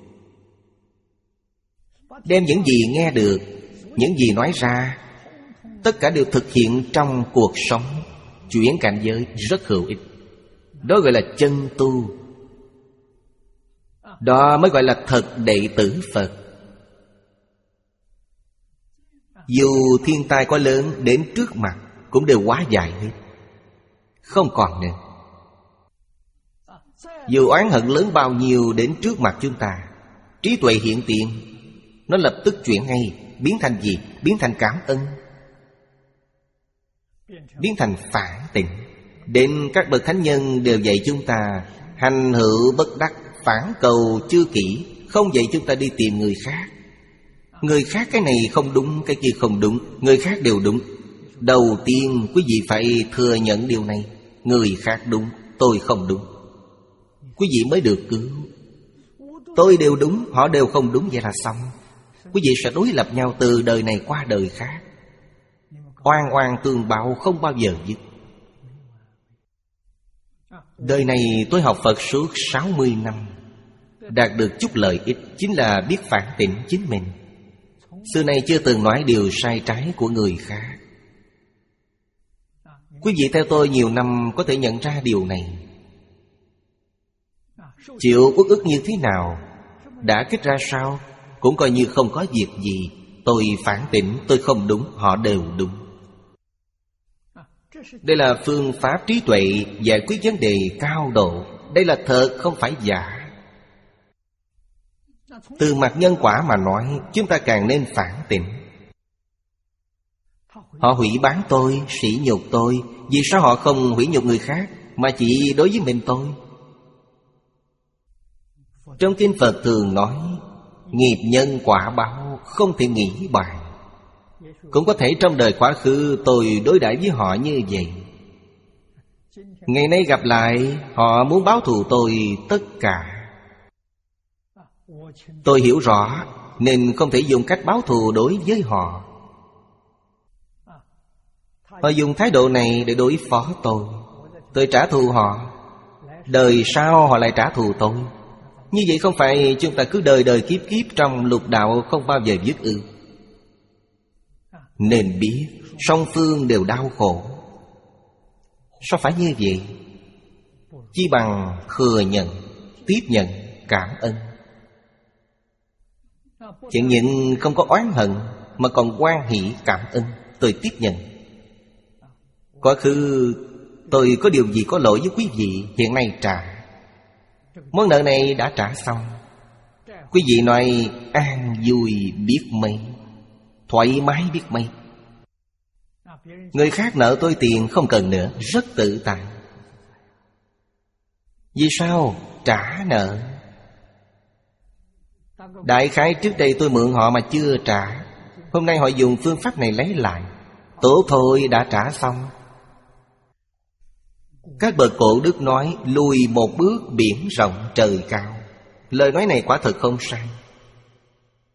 S1: Đem những gì nghe được, những gì nói ra, tất cả đều thực hiện trong cuộc sống, chuyển cảnh giới rất hữu ích. Đó gọi là chân tu. Đó mới gọi là thật đệ tử Phật. Dù thiên tai có lớn đến trước mặt cũng đều hóa giải hết, không còn nữa. Dù oán hận lớn bao nhiêu đến trước mặt chúng ta, trí tuệ hiện tiền, nó lập tức chuyển ngay, biến thành gì? Biến thành cảm ơn, biến thành phản tịnh. Đến các bậc thánh nhân đều dạy chúng ta hành hữu bất đắc, phản cầu chư kỷ. Không dạy chúng ta đi tìm người khác. Người khác cái này không đúng, cái kia không đúng, người khác đều đúng. Đầu tiên quý vị phải thừa nhận điều này. Người khác đúng, tôi không đúng. Quý vị mới được cứu. Tôi đều đúng, họ đều không đúng, vậy là xong. Quý vị sẽ đối lập nhau từ đời này qua đời khác. Oan oan tương báo không bao giờ dứt. Đời này tôi học Phật suốt sáu mươi năm, đạt được chút lợi ích chính là biết phản tỉnh chính mình. Xưa nay chưa từng nói điều sai trái của người khác. Quý vị theo tôi nhiều năm có thể nhận ra điều này. Chịu uất ức như thế nào, đã kích ra sao, cũng coi như không có việc gì. Tôi phản tỉnh, tôi không đúng, họ đều đúng. Đây là phương pháp trí tuệ giải quyết vấn đề cao độ. Đây là thật, không phải giả. Từ mặt nhân quả mà nói, chúng ta càng nên phản tỉnh. Họ hủy bán tôi, sỉ nhục tôi, vì sao họ không hủy nhục người khác, mà chỉ đối với mình tôi? Trong kinh Phật thường nói, nghiệp nhân quả báo không thể nghĩ bàn. Cũng có thể trong đời quá khứ tôi đối đãi với họ như vậy. Ngày nay gặp lại, họ muốn báo thù tôi tất cả. Tôi hiểu rõ, nên không thể dùng cách báo thù đối với họ. Họ dùng thái độ này để đối phó tôi, tôi trả thù họ. Đời sau họ lại trả thù tôi. Như vậy không phải chúng ta cứ đời đời kiếp kiếp trong lục đạo không bao giờ dứt ư? Nên biết song phương đều đau khổ. Sao phải như vậy? Chỉ bằng thừa nhận, tiếp nhận, cảm ơn. Chẳng những không có oán hận, mà còn hoan hỷ cảm ơn. Tôi tiếp nhận. Quá khứ tôi có điều gì có lỗi với quý vị, hiện nay trả. Món nợ này đã trả xong. Quý vị nói an vui biết mấy, thoải mái biết mấy. Người khác nợ tôi tiền không cần nữa, rất tự tại. Vì sao? Trả nợ. Đại khái trước đây tôi mượn họ mà chưa trả, hôm nay họ dùng phương pháp này lấy lại. Tốt thôi, đã trả xong. Các bậc cổ đức nói lùi một bước biển rộng trời cao. Lời nói này quả thật không sai.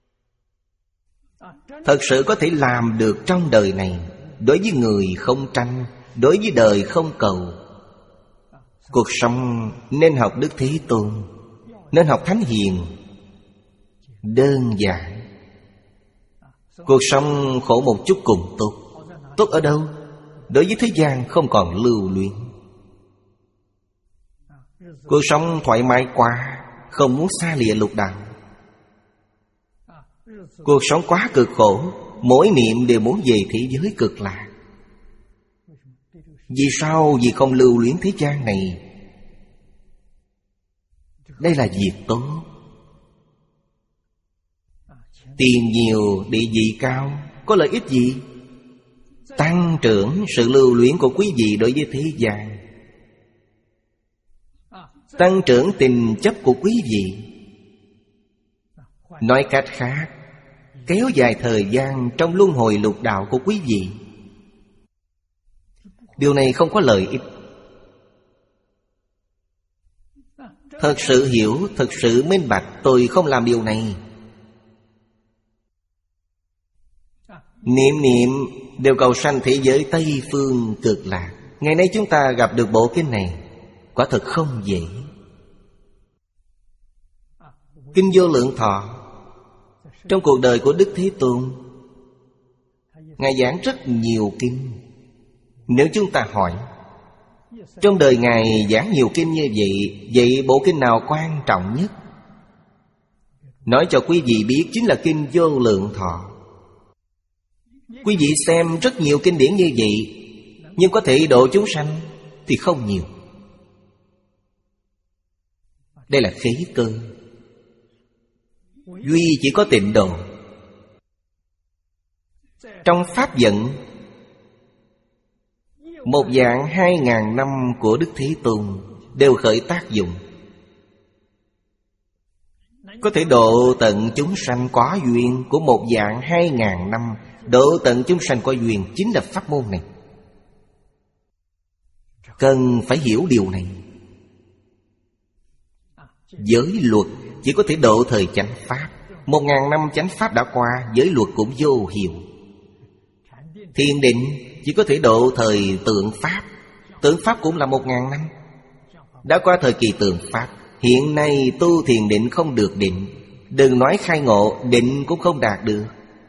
S1: thật sự có thể làm được trong đời này. Đối với người không tranh, đối với đời không cầu. Cuộc sống nên học Đức Thế Tôn, nên học Thánh Hiền. Đơn giản. Cuộc sống khổ một chút cũng tốt. Tốt ở đâu? Đối với thế gian không còn lưu luyến. Cuộc sống thoải mái quá, không muốn xa lìa lục đạo. Cuộc sống quá cực khổ, mỗi niệm đều muốn về thế giới cực lạc. Vì sao? Vì không lưu luyến thế gian này. Đây là việc tốt. Tiền nhiều, địa vị cao, có lợi ích gì? Tăng trưởng sự lưu luyến của quý vị đối với thế gian, tăng trưởng tình chấp của quý vị. Nói cách khác, kéo dài thời gian trong luân hồi lục đạo của quý vị. Điều này không có lợi ích. Thật sự hiểu, thật sự minh bạch, tôi không làm điều này. Niệm niệm đều cầu sanh thế giới Tây Phương Cực Lạc. Ngày nay chúng ta gặp được bộ kinh này, quả thật không dễ. Kinh Vô Lượng Thọ, trong cuộc đời của Đức Thế Tôn, Ngài giảng rất nhiều kinh. Nếu chúng ta hỏi, trong đời Ngài giảng nhiều kinh như vậy, vậy bộ kinh nào quan trọng nhất? Nói cho quý vị biết chính là Kinh Vô Lượng Thọ. Quý vị xem rất nhiều kinh điển như vậy, nhưng có thể độ chúng sanh thì không nhiều. Đây là khí cơ. Duy chỉ có tịnh độ. Trong pháp vận, một vạn hai ngàn năm của Đức Thế Tôn đều khởi tác dụng, có thể độ tận chúng sanh có duyên của một vạn hai ngàn năm. Độ tận chúng sanh có duyên chính là pháp môn này. Cần phải hiểu điều này. Giới luật chỉ có thể độ thời chánh pháp. Một ngàn năm chánh pháp đã qua, giới luật cũng vô hiệu. Thiền định chỉ có thể độ thời tượng pháp. Tượng pháp cũng là một ngàn năm. Đã qua thời kỳ tượng pháp. Hiện nay tu thiền định không được định. Đừng nói khai ngộ, định cũng không đạt được.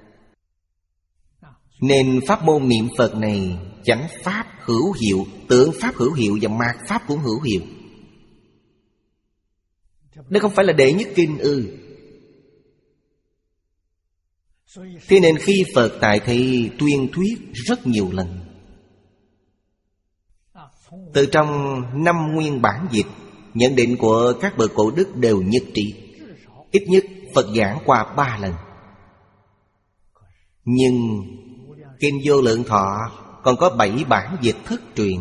S1: Nên pháp môn niệm Phật này, chánh pháp hữu hiệu, tượng pháp hữu hiệu và mạt pháp cũng hữu hiệu. Đây không phải là đệ nhất kinh ư? Thế nên khi Phật tại thị tuyên thuyết rất nhiều lần. Từ trong năm nguyên bản dịch, nhận định của các bậc cổ đức đều nhất trí. Ít nhất Phật giảng qua ba lần. Nhưng Kinh Vô Lượng Thọ còn có bảy bản dịch thất truyền.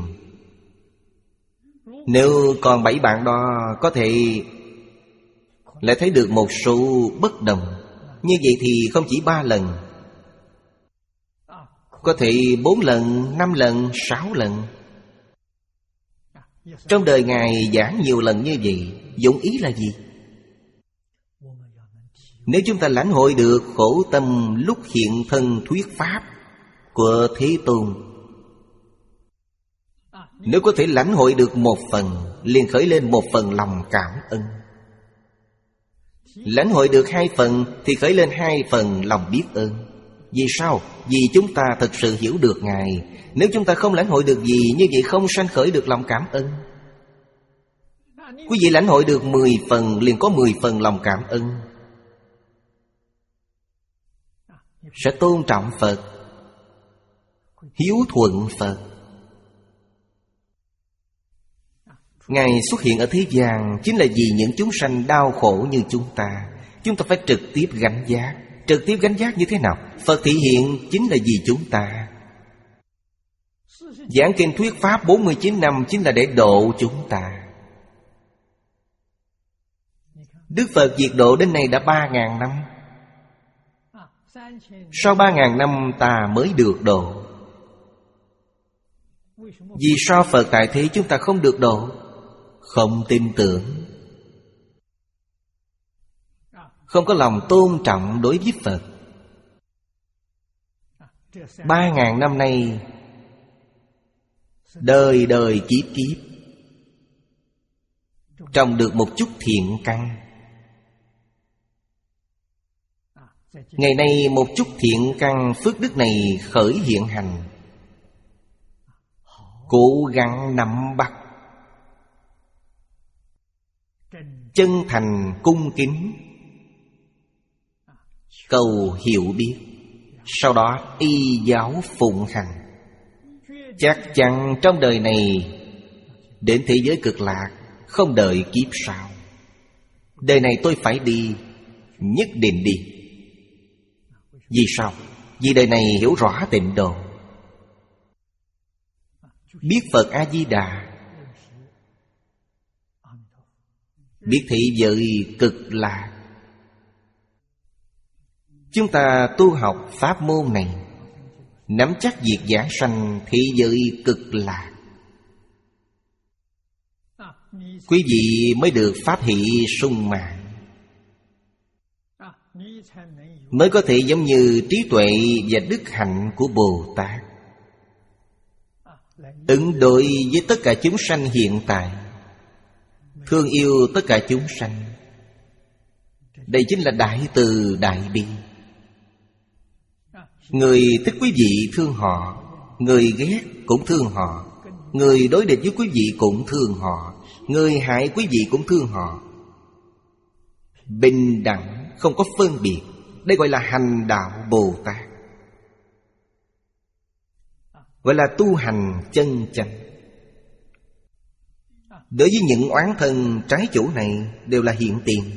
S1: Nếu còn bảy bản đó, có thể lại thấy được một số bất đồng. Như vậy thì không chỉ ba lần, có thể bốn lần, năm lần, sáu lần. Trong đời Ngài giảng nhiều lần như vậy, dụng ý là gì? Nếu chúng ta lãnh hội được khổ tâm lúc hiện thân thuyết pháp của Thế Tôn, nếu có thể lãnh hội được một phần, liền khởi lên một phần lòng cảm ơn. Lãnh hội được hai phần thì khởi lên hai phần lòng biết ơn. Vì sao? Vì chúng ta thật sự hiểu được Ngài. Nếu chúng ta không lãnh hội được gì, như vậy không sanh khởi được lòng cảm ơn. Quý vị lãnh hội được mười phần, liền có mười phần lòng cảm ơn. Sẽ tôn trọng Phật, hiếu thuận Phật. Ngài xuất hiện ở thế gian chính là vì những chúng sanh đau khổ như chúng ta. Chúng ta phải trực tiếp gánh vác. Trực tiếp gánh vác như thế nào? Phật thị hiện chính là vì chúng ta. Giảng kinh thuyết pháp bốn mươi chín năm chính là để độ chúng ta. Đức Phật diệt độ đến nay đã ba ngàn năm. Sau ba ngàn năm ta mới được độ. Vì sao Phật tại thế chúng ta không được độ? Không tin tưởng, không có lòng tôn trọng đối với Phật. Ba ngàn năm nay, đời đời kiếp kiếp trồng được một chút thiện căn. Ngày nay một chút thiện căn phước đức này khởi hiện hành, cố gắng nắm bắt, chân thành cung kính, cầu hiểu biết, sau đó y giáo phụng hành. Chắc chắn trong đời này đến thế giới cực lạc, không đợi kiếp sau. Đời này tôi phải đi, nhất định đi. Vì sao? Vì đời này hiểu rõ tịnh độ, biết Phật A-di-đà, biết thị giới cực lạc. Chúng ta tu học pháp môn này, nắm chắc việc giảng sanh thị giới cực lạc, quý vị mới được pháp hỷ sung mãn, mới có thể giống như trí tuệ và đức hạnh của Bồ Tát, ứng đối với tất cả chúng sanh hiện tại, thương yêu tất cả chúng sanh. Đây chính là đại từ đại bi. Người thích quý vị thương họ, người ghét cũng thương họ, người đối địch với quý vị cũng thương họ, người hại quý vị cũng thương họ. Bình đẳng, không có phân biệt. Đây gọi là hành đạo Bồ Tát, gọi là tu hành chân chánh. Đối với những oán thân trái chủ này đều là hiện tiền.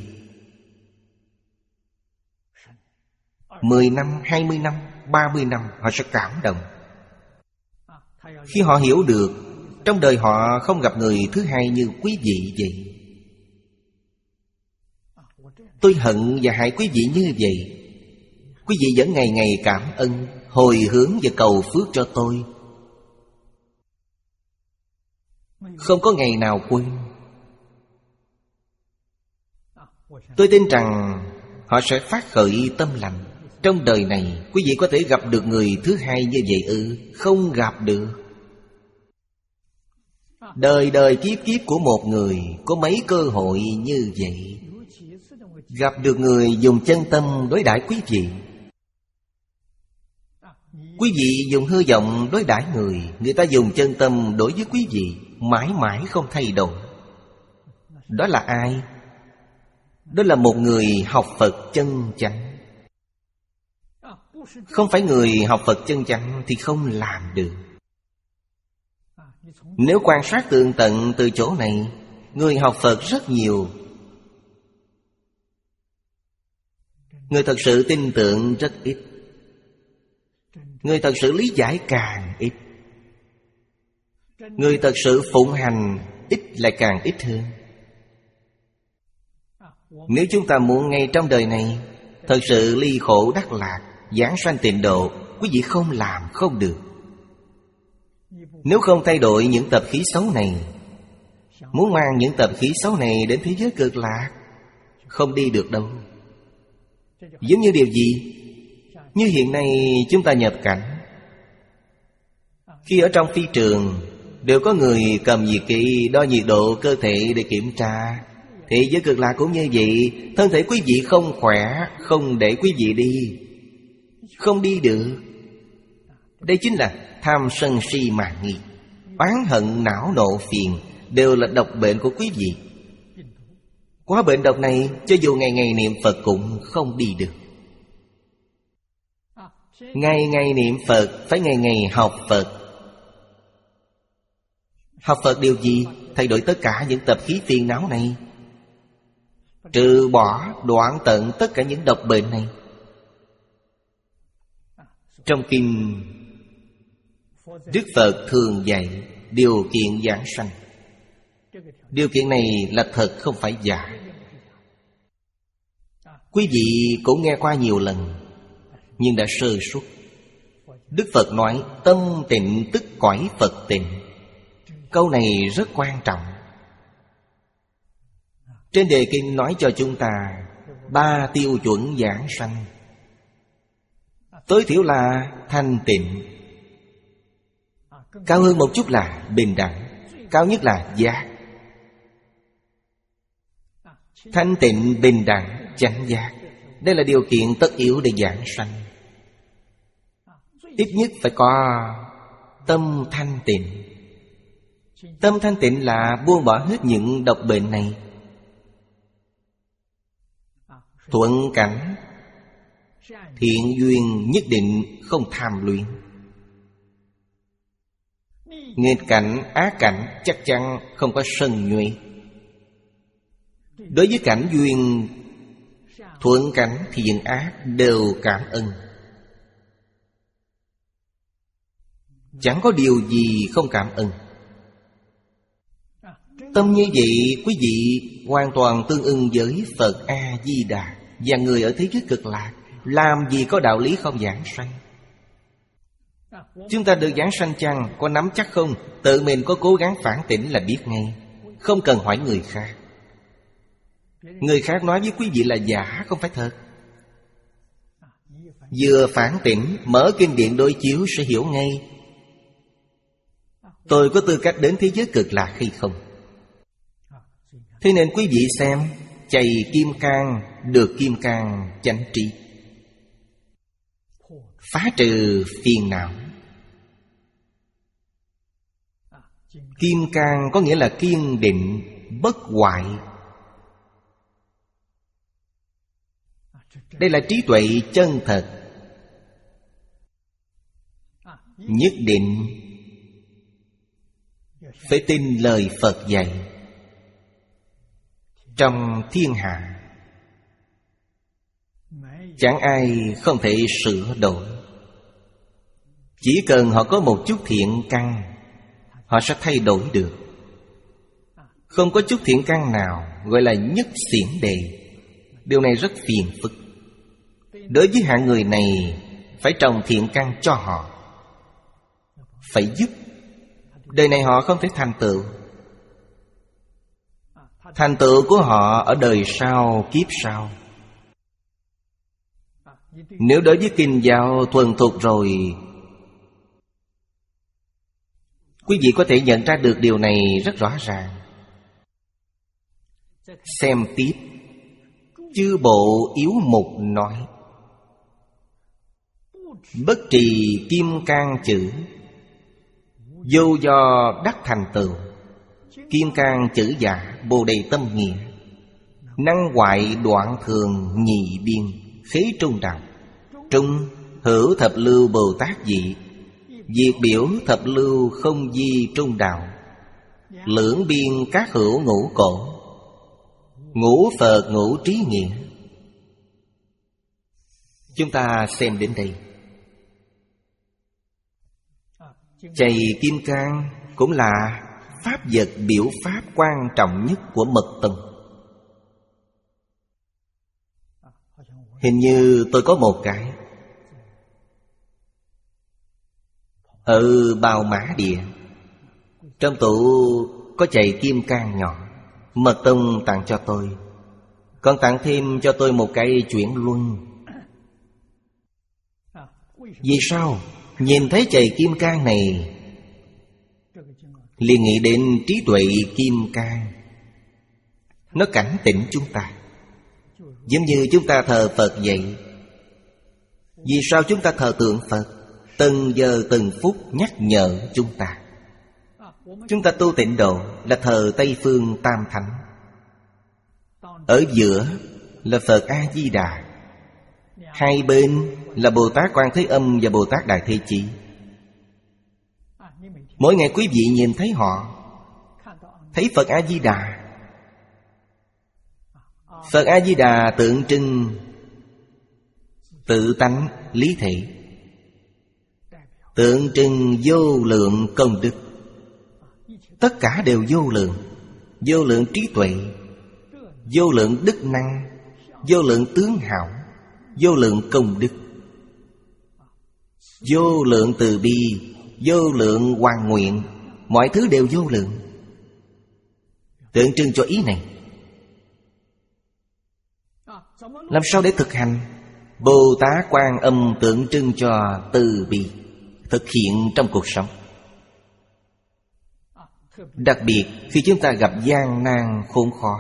S1: Mười năm, hai mươi năm, ba mươi năm họ sẽ cảm động. Khi họ hiểu được trong đời họ không gặp người thứ hai như quý vị vậy. Tôi hận và hại quý vị như vậy, quý vị vẫn ngày ngày cảm ơn, hồi hướng và cầu phước cho tôi, không có ngày nào quên. Tôi tin rằng họ sẽ phát khởi tâm lành. Trong đời này quý vị có thể gặp được người thứ hai như vậy ư? Không gặp được. Đời đời kiếp kiếp của một người có mấy cơ hội như vậy. Gặp được người dùng chân tâm đối đãi quý vị, quý vị dùng hư vọng đối đãi người, người ta dùng chân tâm đối với quý vị, mãi mãi không thay đổi. Đó là ai? Đó là một người học Phật chân chánh. Không phải người học Phật chân chánh thì không làm được. Nếu quan sát tường tận từ chỗ này, người học Phật rất nhiều, người thật sự tin tưởng rất ít, người thật sự lý giải càng ít, người thật sự phụng hành ít lại càng ít hơn. Nếu chúng ta muốn ngay trong đời này thật sự ly khổ đắc lạc, giảng sanh tịnh độ, quý vị không làm không được. Nếu không thay đổi những tập khí xấu này, muốn mang những tập khí xấu này đến thế giới cực lạc, không đi được đâu. Giống như điều gì? Như hiện nay chúng ta nhập cảnh, khi ở trong phi trường đều có người cầm nhiệt kế đo nhiệt độ cơ thể để kiểm tra. Thế giới cực lạc cũng như vậy. Thân thể quý vị không khỏe, không để quý vị đi, không đi được. Đây chính là tham sân si mạn nghi, oán hận não nộ phiền, đều là độc bệnh của quý vị. Quá bệnh độc này, cho dù ngày ngày niệm Phật cũng không đi được. Ngày ngày niệm Phật, phải ngày ngày học Phật. Học Phật điều gì? Thay đổi tất cả những tập khí phiền não này, trừ bỏ đoạn tận tất cả những độc bệnh này. Trong kinh, Đức Phật thường dạy điều kiện giảng sanh. Điều kiện này là thật, không phải giả. Quý vị cũng nghe qua nhiều lần, nhưng đã sơ suất. Đức Phật nói tâm tịnh tức cõi Phật tịnh. Câu này rất quan trọng. Trên đề kinh nói cho chúng ta ba tiêu chuẩn giảng sanh. Tối thiểu là thanh tịnh. Cao hơn một chút là bình đẳng. Cao nhất là giác. Thanh tịnh, bình đẳng, chánh giác, đây là điều kiện tất yếu để giảng sanh. Ít nhất phải có tâm thanh tịnh. Tâm thanh tịnh là buông bỏ hết những độc bệnh này. Thuận cảnh, thiện duyên nhất định không tham luyện. Nghịch cảnh, ác cảnh chắc chắn không có sân nhuệ. Đối với cảnh duyên thuận cảnh thì thiện ác đều cảm ơn. Chẳng có điều gì không cảm ơn. Tâm như vậy quý vị hoàn toàn tương ưng với Phật A-di-đà và người ở thế giới cực lạc. Làm gì có đạo lý không giảng sanh. Chúng ta được giảng sanh chăng? Có nắm chắc không? Tự mình có cố gắng phản tỉnh là biết ngay. Không cần hỏi người khác. Người khác nói với quý vị là giả, không phải thật. Vừa phản tỉnh, mở kinh điển đối chiếu sẽ hiểu ngay. Tôi có tư cách đến thế giới cực lạc hay không? Thế nên quý vị xem, chày kim cang được kim cang chánh trí, phá trừ phiền não. Kim cang có nghĩa là kiên định, bất hoại. Đây là trí tuệ chân thật. Nhất định phải tin lời Phật dạy. Trong thiên hạ chẳng ai không thể sửa đổi. Chỉ cần họ có một chút thiện căn, họ sẽ thay đổi được. Không có chút thiện căn nào gọi là nhất xiển đề. Điều này rất phiền phức. Đối với hạng người này, phải trồng thiện căn cho họ, phải giúp. Đời này họ không thể thành tựu. Thành tựu của họ ở đời sau, kiếp sau. Nếu đối với kinh giáo thuần thục rồi, quý vị có thể nhận ra được điều này rất rõ ràng. Xem tiếp. Chư bộ yếu mục nói: bất trì kim cang chữ, vô do đắc thành tựu. Kim cang chữ giả, bồ đề tâm nghĩa, năng hoại đoạn thường nhị biên, khế trung đạo. Trung hữu thập lưu Bồ Tát dị, diệt biểu thập lưu không di trung đạo. Lưỡng biên các hữu ngũ cổ, ngũ Phật ngũ trí nghĩa. Chúng ta xem đến đây. Chày kim cang cũng là pháp vật biểu pháp quan trọng nhất của mật tông. Hình như tôi có một cái ở Bào Mã Địa. Trong tủ có chày kim cang nhỏ, mật tông tặng cho tôi. Còn tặng thêm cho tôi một cái chuyển luân. Vì sao? Nhìn thấy chày kim cang này liền nghĩ đến trí tuệ kim cang. Nó cảnh tỉnh chúng ta, giống như chúng ta thờ Phật vậy. Vì sao chúng ta thờ tượng Phật? Từng giờ từng phút nhắc nhở chúng ta. Chúng ta tu tịnh độ là thờ Tây Phương Tam Thánh. Ở giữa là Phật A-di-đà, hai bên là Bồ Tát Quan Thế Âm và Bồ Tát Đại Thế Chí. Mỗi ngày quý vị nhìn thấy họ, thấy Phật A-di-đà. Phật A-di-đà tượng trưng tự tánh lý thể, tượng trưng vô lượng công đức. Tất cả đều vô lượng. Vô lượng trí tuệ, vô lượng đức năng, vô lượng tướng hảo, vô lượng công đức, vô lượng từ bi, vô lượng hoàn nguyện. Mọi thứ đều vô lượng, tượng trưng cho ý này. Làm sao để thực hành? Bồ Tát Quan Âm tượng trưng cho từ bi, thực hiện trong cuộc sống. Đặc biệt khi chúng ta gặp gian nan khốn khó,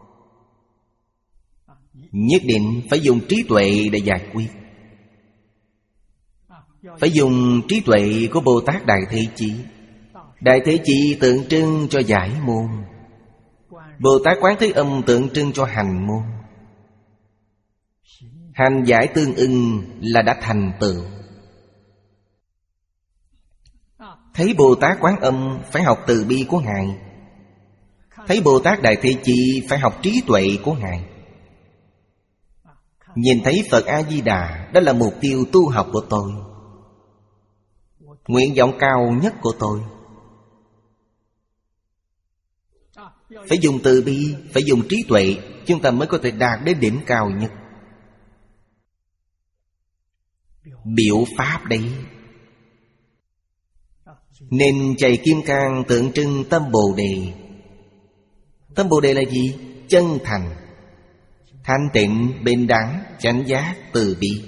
S1: nhất định phải dùng trí tuệ để giải quyết. Phải dùng trí tuệ của Bồ Tát Đại Thế Chí. Đại Thế Chí tượng trưng cho giải môn, Bồ Tát Quán Thế Âm tượng trưng cho hành môn. Hành giải tương ưng là đã thành tựu. Thấy Bồ Tát Quán Âm phải học từ bi của Ngài, thấy Bồ Tát Đại Thế Chí phải học trí tuệ của Ngài. Nhìn thấy Phật A-di-đà, đó là mục tiêu tu học của tôi, nguyện vọng cao nhất của tôi. Phải dùng từ bi, phải dùng trí tuệ, chúng ta mới có thể đạt đến đỉnh cao nhất. Biểu pháp đấy. Nên chày kim cang tượng trưng tâm Bồ Đề. Tâm Bồ Đề là gì? Chân thành, thanh tịnh, bình đẳng, chánh giác, từ bi.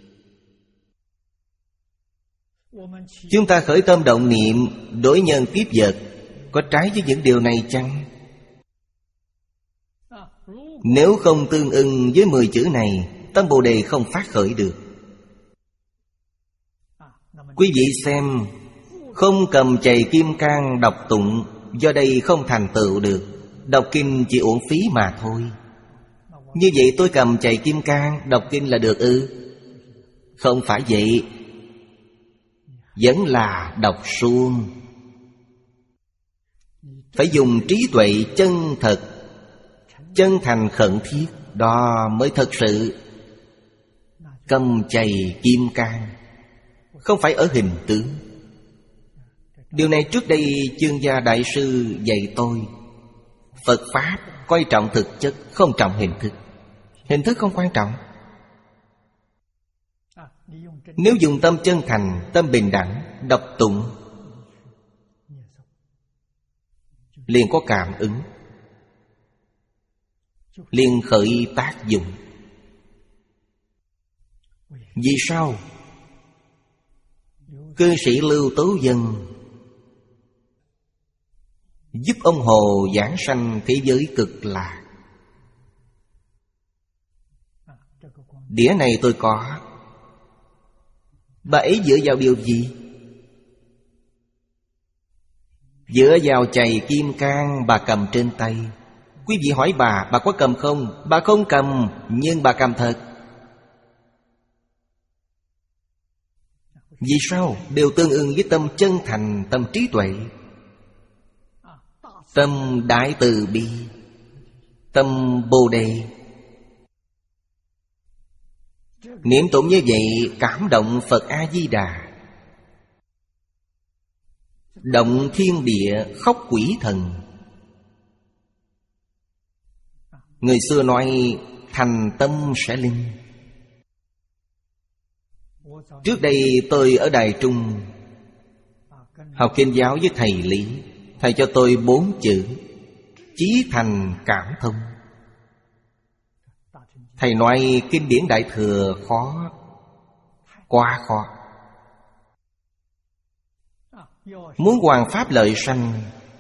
S1: Chúng ta khởi tâm động niệm đối nhân tiếp vật, có trái với những điều này chăng? Nếu không tương ưng với mười chữ này, tâm Bồ Đề không phát khởi được. Quý vị xem, không cầm chày kim cang đọc tụng, do đây không thành tựu được. Đọc kinh chỉ uổng phí mà thôi. Như vậy tôi cầm chày kim cang đọc kinh là được ư? Không phải vậy, vẫn là đọc suông. Phải dùng trí tuệ chân thật, chân thành khẩn thiết, đó mới thật sự cầm chày kim cang, không phải ở hình tướng. Điều này trước đây Chương Gia Đại Sư dạy tôi. Phật Pháp coi trọng thực chất, không trọng hình thức. Hình thức không quan trọng. Nếu dùng tâm chân thành, tâm bình đẳng, đọc tụng, liền có cảm ứng, liền khởi tác dụng. Vì sao? Cư sĩ Lưu Tố Dân giúp ông Hồ giảng sanh thế giới cực lạc. Đĩa này tôi có. Bà ấy dựa vào điều gì? Dựa vào chày kim cang bà cầm trên tay. Quý vị hỏi bà, bà có cầm không? Bà không cầm, nhưng bà cầm thật. Vì sao? Đều tương ưng với tâm chân thành, tâm trí tuệ, tâm đại từ bi, tâm Bồ Đề. Niệm tụng như vậy cảm động Phật A-di-đà, động thiên địa, khóc quỷ thần. Người xưa nói thành tâm sẽ linh. Trước đây tôi ở Đài Trung học kinh giáo với thầy Lý. Thầy cho tôi bốn chữ: chí thành cảm thông. Thầy nói kinh điển Đại Thừa khó, quá khó. Muốn hoằng pháp lợi sanh,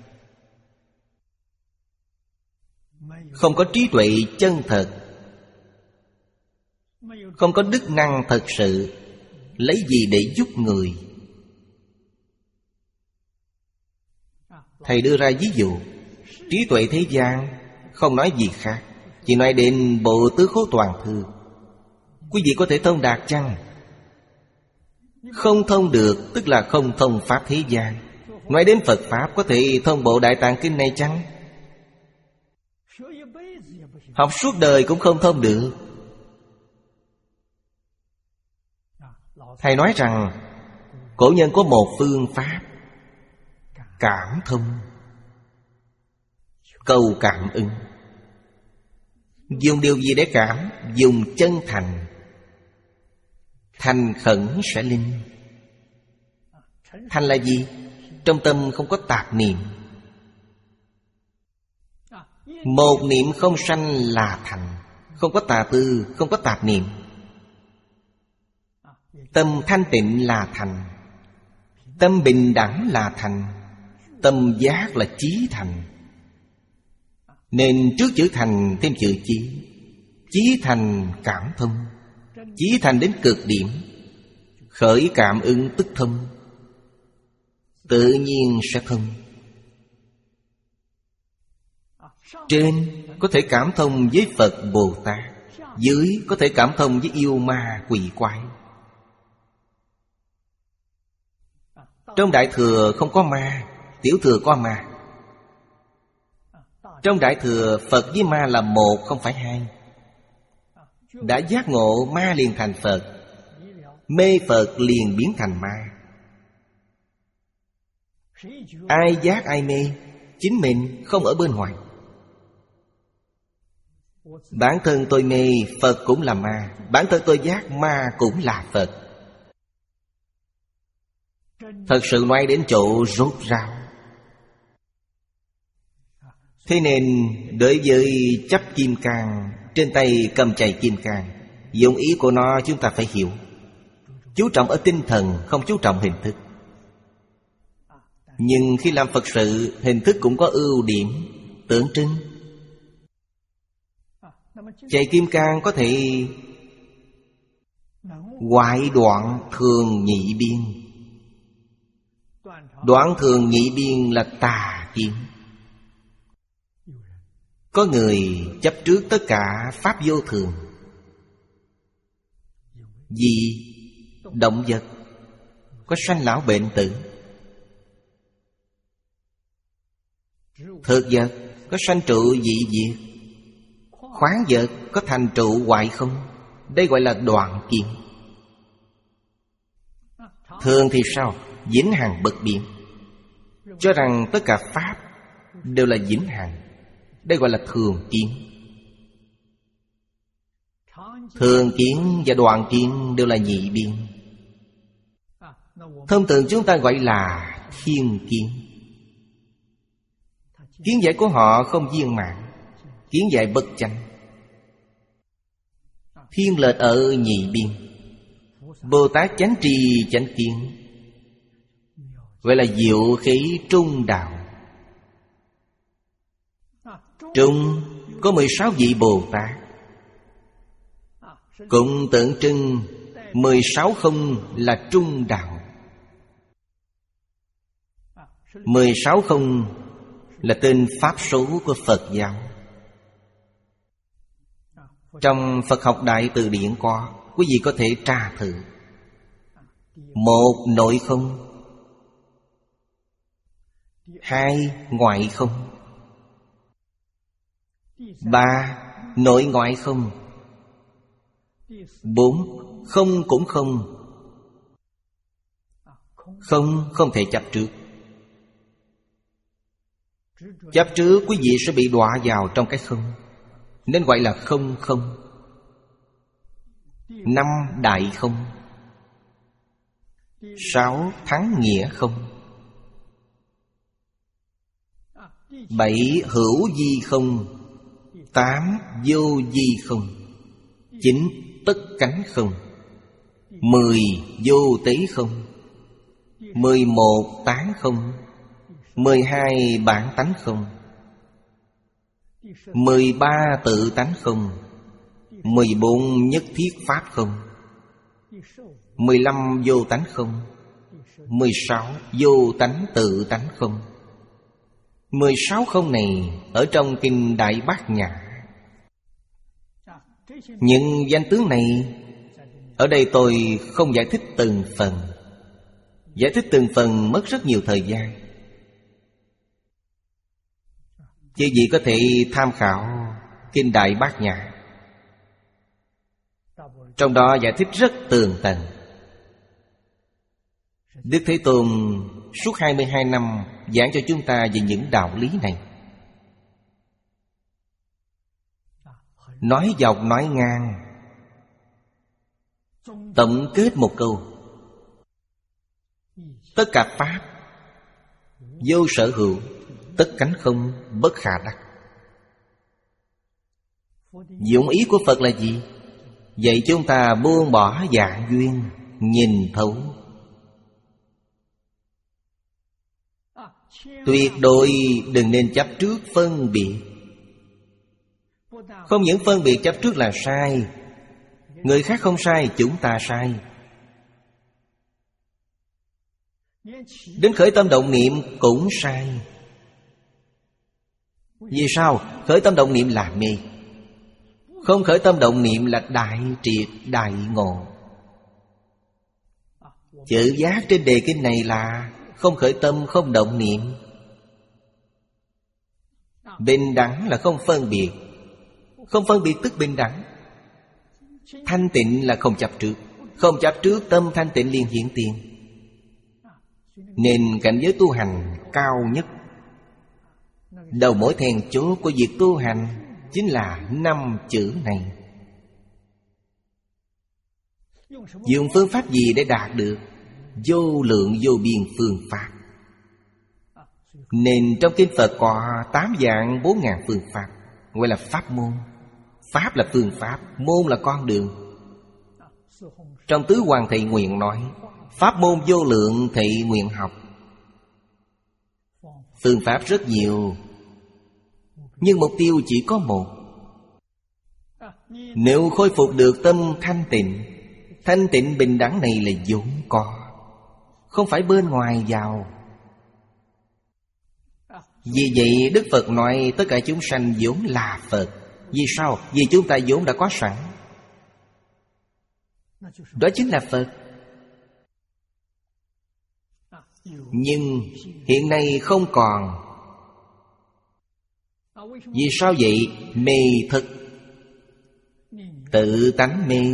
S1: không có trí tuệ chân thật, không có đức năng thật sự, lấy gì để giúp người? Thầy đưa ra ví dụ, trí tuệ thế gian, không nói gì khác, chỉ nói đến Bộ Tứ Khố Toàn Thư. Quý vị có thể thông đạt chăng? Không thông được, tức là không thông pháp thế gian. Nói đến Phật Pháp, có thể thông Bộ Đại Tạng Kinh này chăng? Học suốt đời cũng không thông được. Thầy nói rằng cổ nhân có một phương pháp cảm thông, cầu cảm ứng. Dùng điều gì để cảm? Dùng chân thành. Thành khẩn sẽ linh. Thành là gì? Trong tâm không có tạp niệm. Một niệm không sanh là thành. Không có tà tư, không có tạp niệm. Tâm thanh tịnh là thành, tâm bình đẳng là thành, tâm giác là chí thành. Nên trước chữ thành thêm chữ chí. Chí thành cảm thông, chí thành đến cực điểm, khởi cảm ứng tức thông, tự nhiên sẽ thông. Trên có thể cảm thông với Phật Bồ Tát, dưới có thể cảm thông với yêu ma quỷ quái. Trong Đại Thừa không có ma, Tiểu Thừa có ma. Trong Đại Thừa Phật với ma là một, không phải hai. Đã giác ngộ ma liền thành Phật, mê Phật liền biến thành ma. Ai giác ai mê? Chính mình, không ở bên ngoài. Bản thân tôi mê, Phật cũng là ma. Bản thân tôi giác, ma cũng là Phật. Thật sự nói đến chỗ rốt ráo. Thế nên đối với chấp kim cang, trên tay cầm chày kim cang, dụng ý của nó chúng ta phải hiểu. Chú trọng ở tinh thần, không chú trọng hình thức. Nhưng khi làm Phật sự, hình thức cũng có ưu điểm, tượng trưng. Chày kim cang có thể hoại đoạn thường nhị biên. Đoạn thường nhị biên là tà kiến. Có người chấp trước tất cả pháp vô thường. Vì động vật có sanh lão bệnh tử, thực vật có sanh trụ dị diệt, khoáng vật có thành trụ hoại không. Đây gọi là đoạn kiến. Thường thì sao? Vĩnh hằng bất biến, cho rằng tất cả pháp đều là vĩnh hằng. Đây gọi là thường kiến. Thường kiến và đoạn kiến đều là nhị biên. Thông thường chúng ta gọi là thiên kiến. Kiến giải của họ không viên mãn, kiến giải bất chánh. Thiên lệch ở nhị biên. Bồ Tát chánh trì chánh kiến, gọi là diệu khí trung đạo. Trung có mười sáu vị Bồ Tát, cũng tượng trưng mười sáu không là trung đạo. Mười sáu không là tên pháp số của Phật giáo. Trong Phật học Đại Từ Điển có, quý vị có thể tra thử. Một, nội không. Hai, ngoại không. Ba, nội ngoại không. Bốn, không cũng không. Không không thể chấp trước. Chấp trước quý vị sẽ bị đọa vào trong cái không, nên gọi là không không. Năm, đại không. Sáu, thắng nghĩa không. Bảy, hữu di không. Tám, vô di không. Chín, tất cánh không. Mười, vô tế không. Mười một, tán không. Mười hai, bản tánh không. Mười ba, tự tánh không. Mười bốn, nhất thiết pháp không. Mười lăm, vô tánh không. Mười sáu, vô tánh tự tánh không. Mười sáu không này ở trong Kinh Đại Bát Nhã. Những danh tướng này ở đây tôi không giải thích từng phần. Giải thích từng phần mất rất nhiều thời gian. Chứ gì có thể tham khảo Kinh Đại Bát Nhã. Trong đó giải thích rất tường tận. Đức Thế Tôn suốt hai mươi hai năm giảng cho chúng ta về những đạo lý này. Nói dọc nói ngang, tổng kết một câu: tất cả pháp vô sở hữu, tất cánh không, bất khả đắc. Dụng ý của Phật là gì? Vậy chúng ta buông bỏ dạng duyên, nhìn thấu. Tuyệt đối đừng nên chấp trước phân biệt. Không những phân biệt chấp trước là sai, người khác không sai, chúng ta sai. Đến khởi tâm động niệm cũng sai. Vì sao? Khởi tâm động niệm là mê, không khởi tâm động niệm là đại triệt đại ngộ. Chữ giác trên đề kinh này là không khởi tâm không động niệm. Bình đẳng là không phân biệt. Không phân biệt tức bình đẳng. Thanh tịnh là không chấp trước. Không chấp trước tâm thanh tịnh liền hiện tiền. Nên cảnh giới tu hành cao nhất, đầu mối then chốt của việc tu hành chính là năm chữ này. Dùng phương pháp gì để đạt được? Vô lượng vô biên phương pháp. Nên trong kinh Phật có tám vạn bốn ngàn phương pháp, gọi là pháp môn. Pháp là phương pháp, môn là con đường. Trong Tứ Hoàng Thị Nguyện nói pháp môn vô lượng thị nguyện học. Phương pháp rất nhiều, nhưng mục tiêu chỉ có một. Nếu khôi phục được tâm thanh tịnh, thanh tịnh bình đẳng này là vốn có, không phải bên ngoài vào. Vì vậy Đức Phật nói tất cả chúng sanh vốn là Phật. Vì sao? Vì chúng ta vốn đã có sẵn. Đó chính là Phật. Nhưng hiện nay không còn. Vì sao vậy? Mê thực, tự tánh mê.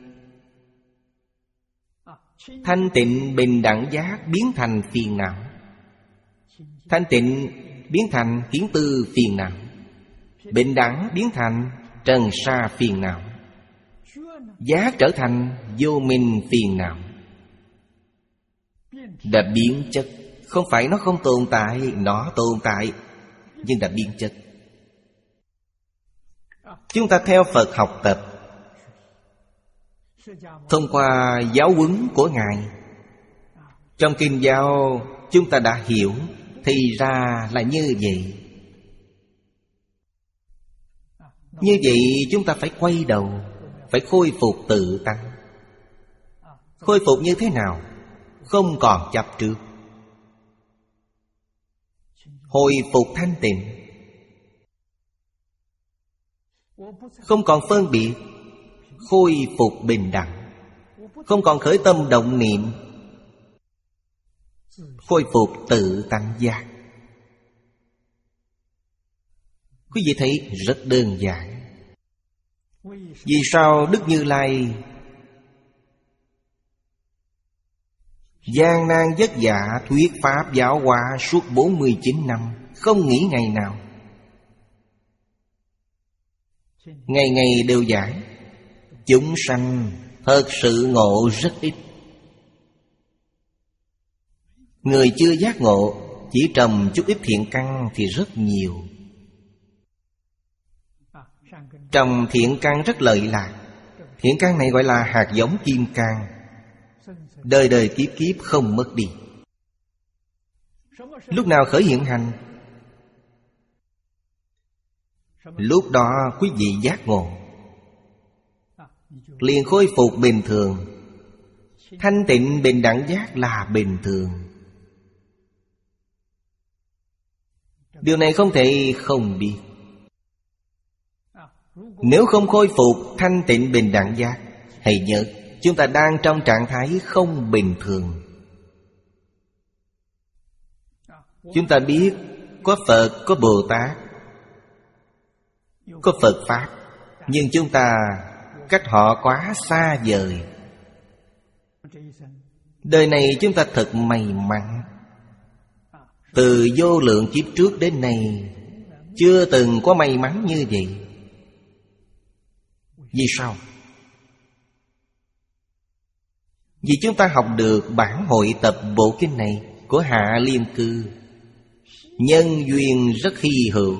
S1: Thanh tịnh bình đẳng giác biến thành phiền não. Thanh tịnh biến thành kiến tư phiền não. Bình đẳng biến thành trần sa phiền não. Giác trở thành vô minh phiền não. Đã biến chất. Không phải nó không tồn tại, nó tồn tại, nhưng đã biến chất. Chúng ta theo Phật học tập, thông qua giáo huấn của Ngài, trong kinh giáo chúng ta đã hiểu, thì ra là như vậy. Như vậy chúng ta phải quay đầu, phải khôi phục tự tánh. Khôi phục như thế nào? Không còn chấp trước. Hồi phục thanh tịnh. Không còn phân biệt. Khôi phục bình đẳng. Không còn khởi tâm động niệm. Khôi phục tự tánh giác. Quý vị thấy rất đơn giản. Vì sao Đức Như Lai gian nan vất vả thuyết pháp giáo hóa suốt bốn mươi chín năm, không nghỉ ngày nào? Ngày ngày đều giảng. Chúng sanh thật sự ngộ rất ít. Người chưa giác ngộ, chỉ trầm chút ít thiện căn thì rất nhiều. Trồng thiện căn rất lợi lạc. Thiện căn này gọi là hạt giống kim cang, đời đời kiếp kiếp không mất đi. Lúc nào khởi hiện hành? Lúc đó quý vị giác ngộ, liền khôi phục bình thường. Thanh tịnh bình đẳng giác là bình thường. Điều này không thể không biết. Nếu không khôi phục thanh tịnh bình đẳng giác, hãy nhớ chúng ta đang trong trạng thái không bình thường. Chúng ta biết có Phật, có Bồ Tát, có Phật Pháp, nhưng chúng ta cách họ quá xa vời. Đời này chúng ta thật may mắn. Từ vô lượng kiếp trước đến nay chưa từng có may mắn như vậy. Vì sao? Vì chúng ta học được bản hội tập bộ kinh này của Hạ Liêm Cư. Nhân duyên rất hy hữu.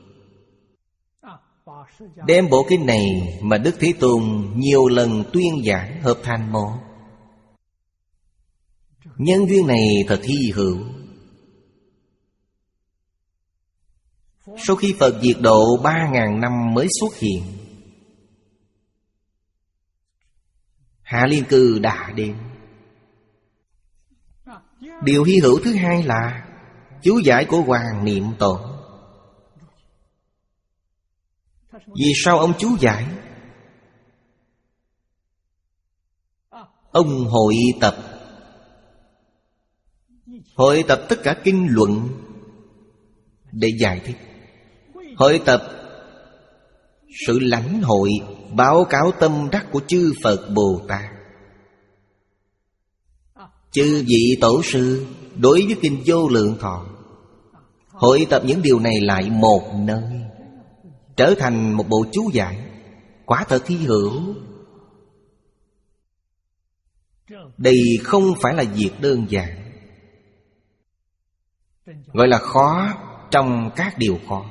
S1: Đem bộ kinh này mà Đức Thế Tôn nhiều lần tuyên giảng hợp thành một. Nhân duyên này thật hy hữu. Sau khi Phật diệt độ ba ngàn năm mới xuất hiện. Hạ Liên Cư đã đến. Điều hy hữu thứ hai là chú giải của Hoàng Niệm Tổ. Vì sao ông chú giải? Ông hội tập Hội tập tất cả kinh luận để giải thích. Hội tập sự lãnh hội, báo cáo tâm đắc của chư Phật Bồ Tát, chư vị tổ sư đối với kinh Vô Lượng Thọ. Hội tập những điều này lại một nơi, trở thành một bộ chú giải. Quả thật hy hữu. Đây không phải là việc đơn giản, gọi là khó trong các điều khó.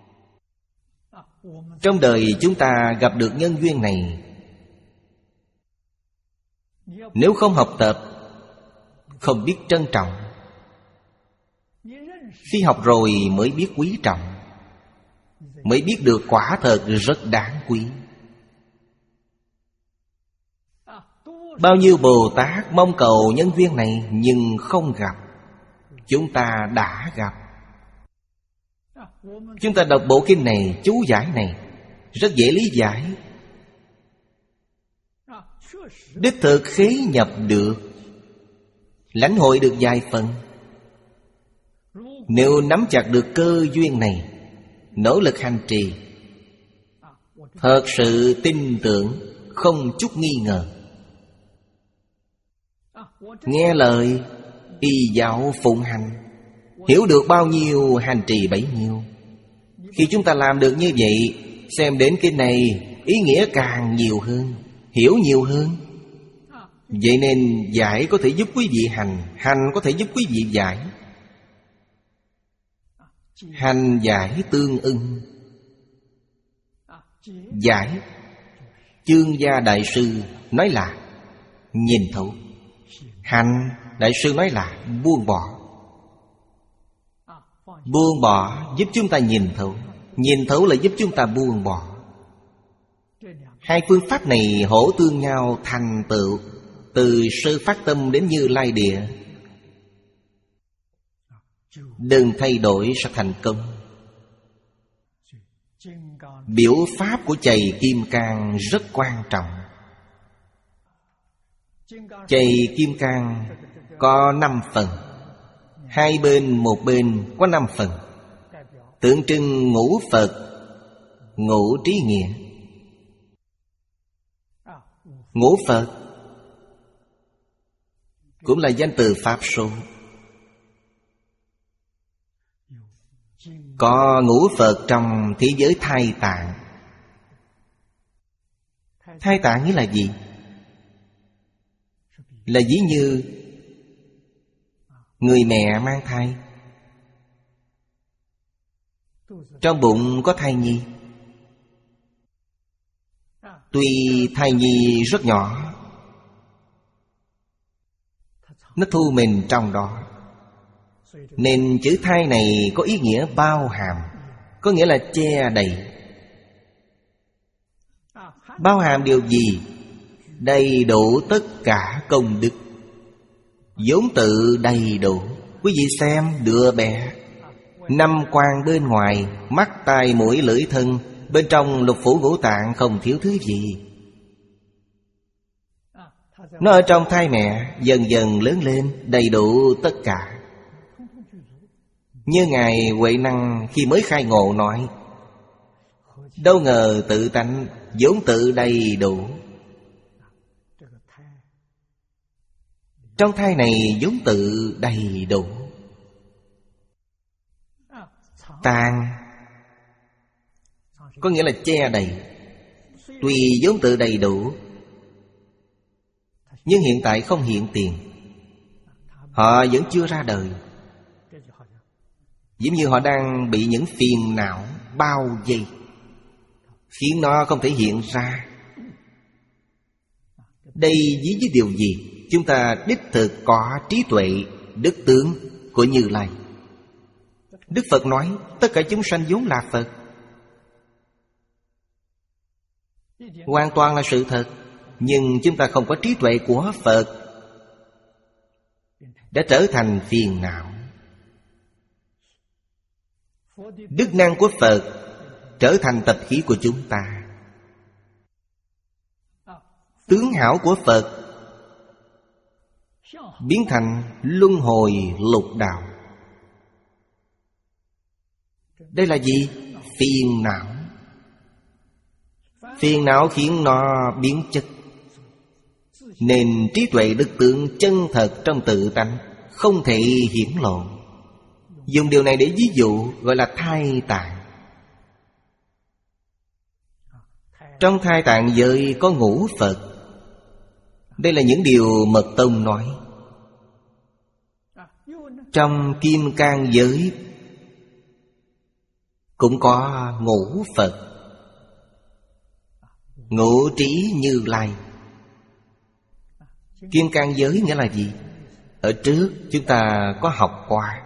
S1: Trong đời chúng ta gặp được nhân duyên này, nếu không học tập, không biết trân trọng. Khi học rồi mới biết quý trọng, mới biết được quả thật rất đáng quý. Bao nhiêu Bồ Tát mong cầu nhân duyên này nhưng không gặp. Chúng ta đã gặp. Chúng ta đọc bộ kinh này, chú giải này rất dễ lý giải. Đích thực khế nhập được, lãnh hội được vài phần. Nếu nắm chặt được cơ duyên này, nỗ lực hành trì, thật sự tin tưởng, không chút nghi ngờ. Nghe lời, y giáo phụng hành, hiểu được bao nhiêu hành trì bấy nhiêu. Khi chúng ta làm được như vậy, xem đến kinh này ý nghĩa càng nhiều hơn, hiểu nhiều hơn. Vậy nên giải có thể giúp quý vị hành, hành có thể giúp quý vị giải. Hành giải tương ưng. Giải, Chương Gia Đại Sư nói là nhìn thấu. Hành, Đại sư nói là buông bỏ. Buông bỏ giúp chúng ta nhìn thấu, nhìn thấu là giúp chúng ta buông bỏ. Hai phương pháp này hỗ tương nhau thành tựu, từ sơ phát tâm đến Như Lai Địa. Đừng thay đổi sẽ thành công. Biểu pháp của chày Kim Cang rất quan trọng. Chày Kim Cang có năm phần, hai bên một bên có năm phần, tượng trưng ngũ Phật, ngũ trí nghĩa. Ngũ Phật cũng là danh từ Pháp số. Có ngũ Phật trong thế giới thai tạng. Thai tạng nghĩa là gì? Là ví như người mẹ mang thai, trong bụng có thai nhi. Tuy thai nhi rất nhỏ, nó thu mình trong đó, nên chữ thai này có ý nghĩa bao hàm, có nghĩa là che đầy. Bao hàm điều gì? Đầy đủ tất cả công đức, vốn tự đầy đủ. Quý vị xem đứa bé, năm quan bên ngoài, mắt tai mũi lưỡi thân, bên trong lục phủ ngũ tạng không thiếu thứ gì. Nó ở trong thai mẹ dần dần lớn lên, đầy đủ tất cả. Như Ngài Huệ Năng khi mới khai ngộ nói, đâu ngờ tự tánh vốn tự đầy đủ. Trong thai này vốn tự đầy đủ. Tạng có nghĩa là che đầy. Tuy vốn tự đầy đủ, nhưng hiện tại không hiện tiền. Họ vẫn chưa ra đời, giống như họ đang bị những phiền não bao vây, khiến nó không thể hiện ra. Đây ví với điều gì? chúng ta đích thực có trí tuệ, đức tướng của Như Lai. Đức Phật nói tất cả chúng sanh vốn là Phật, hoàn toàn là sự thật. Nhưng chúng ta không có trí tuệ của Phật, đã trở thành phiền não. Đức năng của Phật trở thành tập khí của chúng ta. Tướng hảo của Phật biến thành luân hồi lục đạo. Đây là gì? Phiền não. Phiền não khiến nó biến chất. Nên trí tuệ đức tướng chân thật trong tự tánh không thể hiển lộ. Dùng điều này để ví dụ gọi là thai tạng. Trong thai tạng giới có ngũ Phật. Đây là những điều Mật Tông nói. Trong Kim Cang giới cũng có ngũ Phật. Ngũ trí Như Lai. Kim Cang giới nghĩa là gì? Ở trước chúng ta có học qua.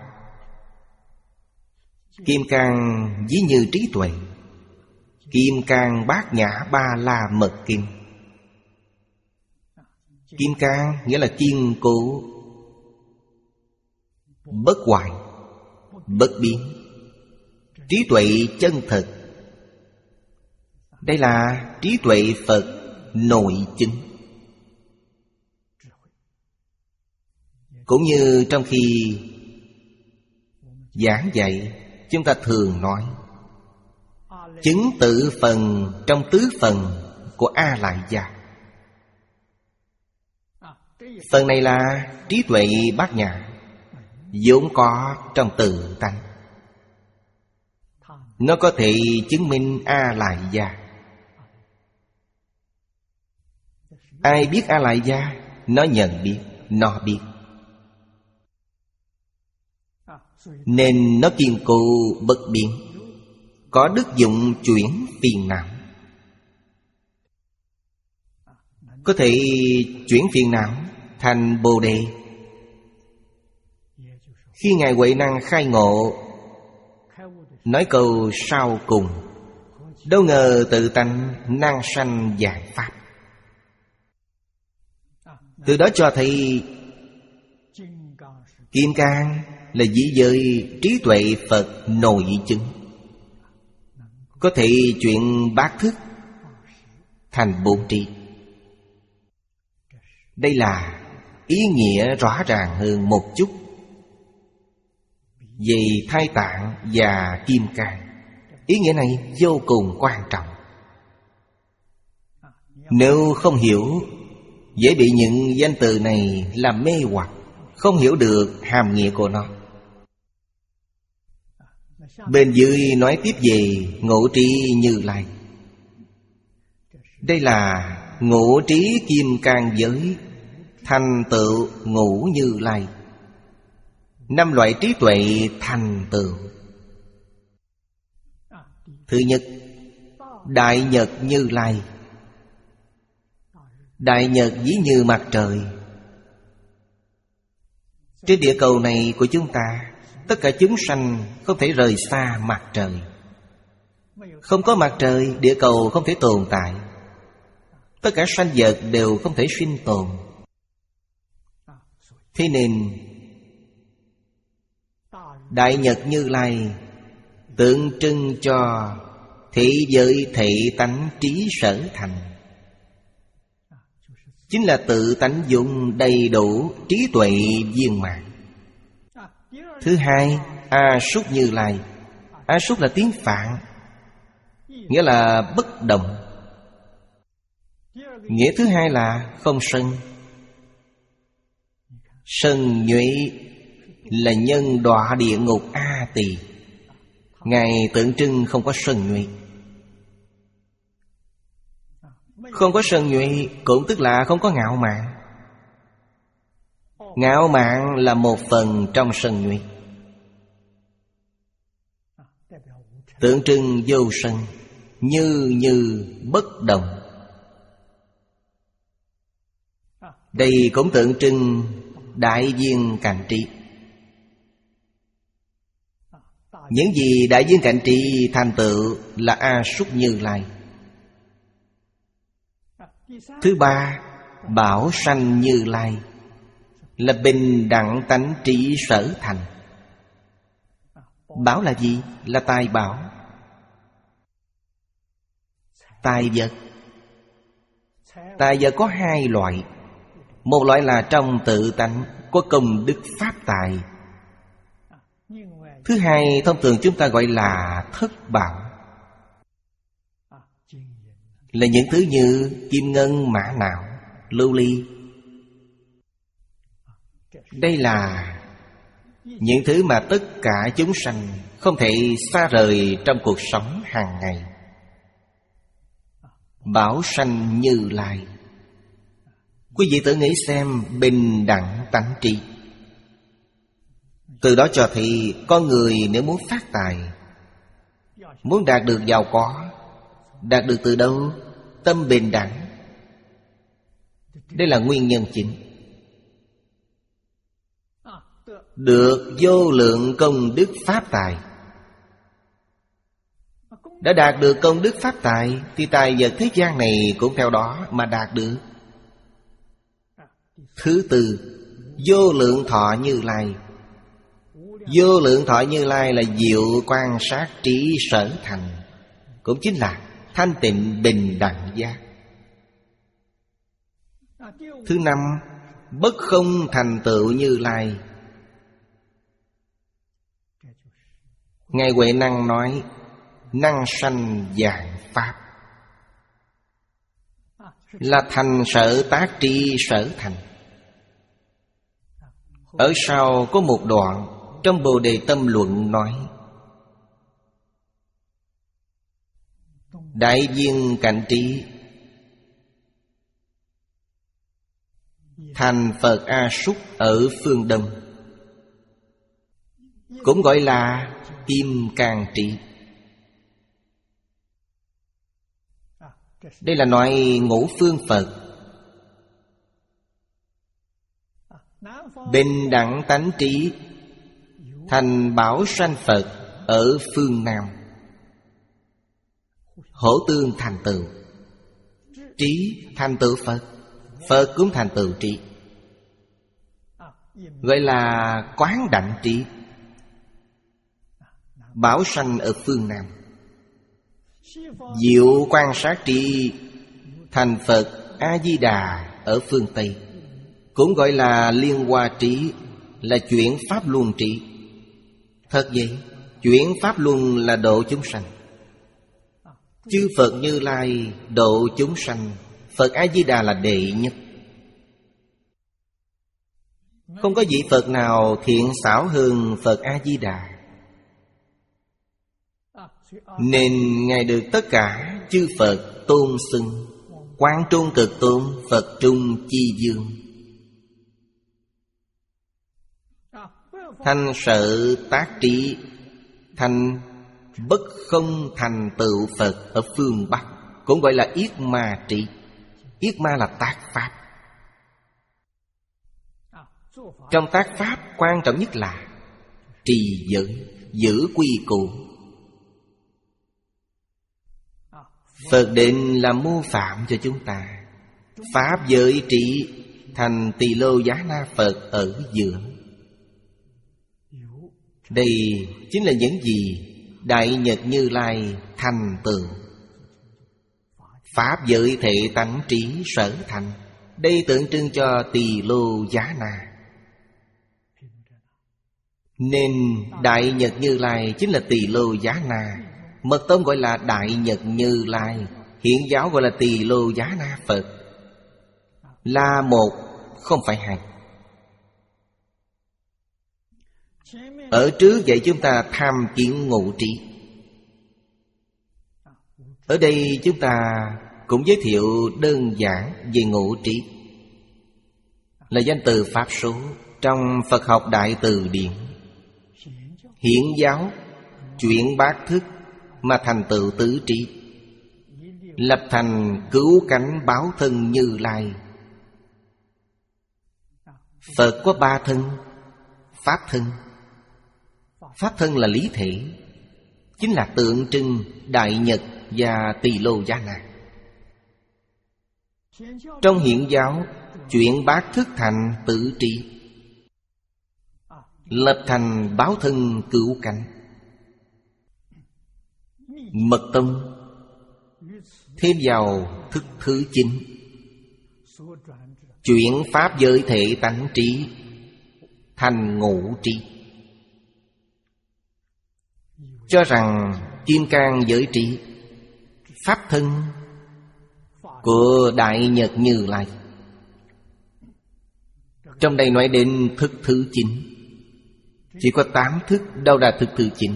S1: Kim Cang ví như trí tuệ. Kim Cang Bát Nhã Ba La Mật Kim. Kim Cang nghĩa là kiên cố, bất hoại, bất biến, trí tuệ chân thực. Đây là trí tuệ Phật nội chứng. Cũng như trong khi giảng dạy, chúng ta thường nói chứng tự phần trong tứ phần của A Lại Gia. Phần này là trí tuệ bát nhã, vốn có trong tự tánh. Nó có thể chứng minh A Lại Gia. Ai biết A Lại Gia? Nó nhận biết, nó biết. Nên nó kiên cố bất biến, có đức dụng chuyển phiền não. Có thể chuyển phiền não thành Bồ Đề. Khi Ngài Huệ Năng khai ngộ, nói câu sau cùng: đâu ngờ tự tánh năng sanh vạn pháp. Từ đó cho thấy Kim Cang là dĩ giới trí tuệ Phật nội chứng, có thể chuyển bát thức thành bốn trí. Đây là ý nghĩa rõ ràng hơn một chút về thai tạng và Kim Cang. Ý nghĩa này vô cùng quan trọng. Nếu không hiểu, dễ bị những danh từ này làm mê hoặc, không hiểu được hàm nghĩa của nó. Bên dưới nói tiếp về ngũ trí Như Lai. Đây là ngũ trí Kim Cang giới thành tựu ngũ Như Lai. Năm loại trí tuệ thành tựu. Thứ nhất, Đại Nhật Như Lai. Đại Nhật ví như mặt trời. Trên địa cầu này của chúng ta, tất cả chúng sanh không thể rời xa mặt trời. Không có mặt trời, địa cầu không thể tồn tại. Tất cả sanh vật đều không thể sinh tồn. Thế nên Đại Nhật Như Lai tượng trưng cho thế giới thể tánh trí sở thành, chính là tự tánh dụng đầy đủ trí tuệ viên mãn. Thứ hai, A Súc Như Lai. A Súc là tiếng Phạn, nghĩa là bất động. Nghĩa thứ hai là không sân. Sân nhuệ là nhân đọa địa ngục A Tỳ. Ngài tượng trưng không có sân nhuệ. Không có sân nhuệ cũng tức là không có ngạo mạn. Ngạo mạn là một phần trong sân nhuệ. Tượng trưng vô sân, như như bất động. Đây cũng tượng trưng đại viên cảnh trí. Những gì đại viên cảnh trí thành tựu là A Súc Như Lai. Thứ ba, Bảo Sanh Như Lai, là bình đẳng tánh trí sở thành. Bảo là gì? Là tài bảo, tài vật. Tài vật có hai loại. Một loại là trong tự tánh, có công đức pháp tài. Thứ hai, thông thường chúng ta gọi là thất bảo, là những thứ như kim ngân, mã não, lưu ly. Đây là những thứ mà tất cả chúng sanh không thể xa rời trong cuộc sống hàng ngày. Bảo sanh Như Lai. Quý vị tự nghĩ xem, bình đẳng tánh trí. Từ đó cho thấy con người nếu muốn phát tài, muốn đạt được giàu có, đạt được từ đâu? Tâm bình đẳng. Đây là nguyên nhân chính. Được vô lượng công đức pháp tài. Đã đạt được công đức pháp tài thì tài vật thế gian này cũng theo đó mà đạt được. Thứ tư, vô lượng thọ Như Lai. Vô lượng thọ Như Lai là diệu quan sát trí sở thành, cũng chính là thanh tịnh bình đẳng giác. Thứ năm, bất không thành tựu Như Lai. Ngài Huệ Năng nói, năng sanh vạn pháp, là thành sở tác tri sở thành. Ở sau có một đoạn trong Bồ Đề Tâm Luận nói, đại viên cảnh trí thành Phật A Súc ở phương Đông, cũng gọi là Kim Cang Trí. Đây là nói ngũ phương Phật. Bình đẳng tánh trí thành Bảo Sanh Phật ở phương Nam. Hỗ tương thành tựu trí, thành tựu Phật, Phật cũng thành tựu trí, gọi là quán đảnh trí. Bảo sanh ở phương Nam, diệu quan sát trí thành Phật A-di-đà ở phương Tây, cũng gọi là liên hoa trí, là chuyển pháp luân trí. Thật vậy, chuyển pháp luân là độ chúng sanh. Chư Phật Như Lai độ chúng sanh, Phật A-di-đà là đệ nhất. Không có vị Phật nào thiện xảo hơn Phật A-di-đà, nên Ngài được tất cả chư Phật tôn xưng. Quang Trung Cực Tôn, Phật Trung Chi Dương. Thanh sở tác trí thành bất không thành tựu Phật ở phương Bắc, cũng gọi là yết ma trí. Yết ma là tác pháp. Trong tác pháp quan trọng nhất là trì giới, giữ quy củ. Phật định là mô phạm cho chúng ta. Pháp giới trị thành Tỳ Lô Giá Na Phật ở giữa. Đây chính là những gì Đại Nhật Như Lai thành tựu. Pháp giới thể tánh trí sở thành. Đây tượng trưng cho Tỳ Lô Giá Na. Nên Đại Nhật Như Lai chính là Tỳ Lô Giá Na. Mật tông gọi là Đại Nhật Như Lai, hiện giáo gọi là Tỳ Lô Giá Na Phật. Là một, không phải hai. Ở trước vậy chúng ta tham kiến ngũ trí. Ở đây chúng ta cũng giới thiệu đơn giản về ngũ trí, là danh từ Pháp số trong Phật học Đại Từ Điển. Hiển giáo chuyển bát thức mà thành tựu tứ trí, lập thành cứu cánh báo thân Như Lai. Phật có ba thân: Pháp thân. Pháp thân là lý thể, chính là tượng trưng Đại Nhật và Tỳ Lô Giá Na. Trong Hiện giáo, chuyển bát thức thành tự trị, lập thành báo thân cửu cảnh. Mật tông thêm vào thức thứ chín, chuyển pháp giới thể tánh trí thành ngũ trí, cho rằng kim cang giới trí, pháp thân của Đại Nhật Như Lai. Trong đây nói đến thức thứ chín, chỉ có tám thức, đâu là thức thứ chín.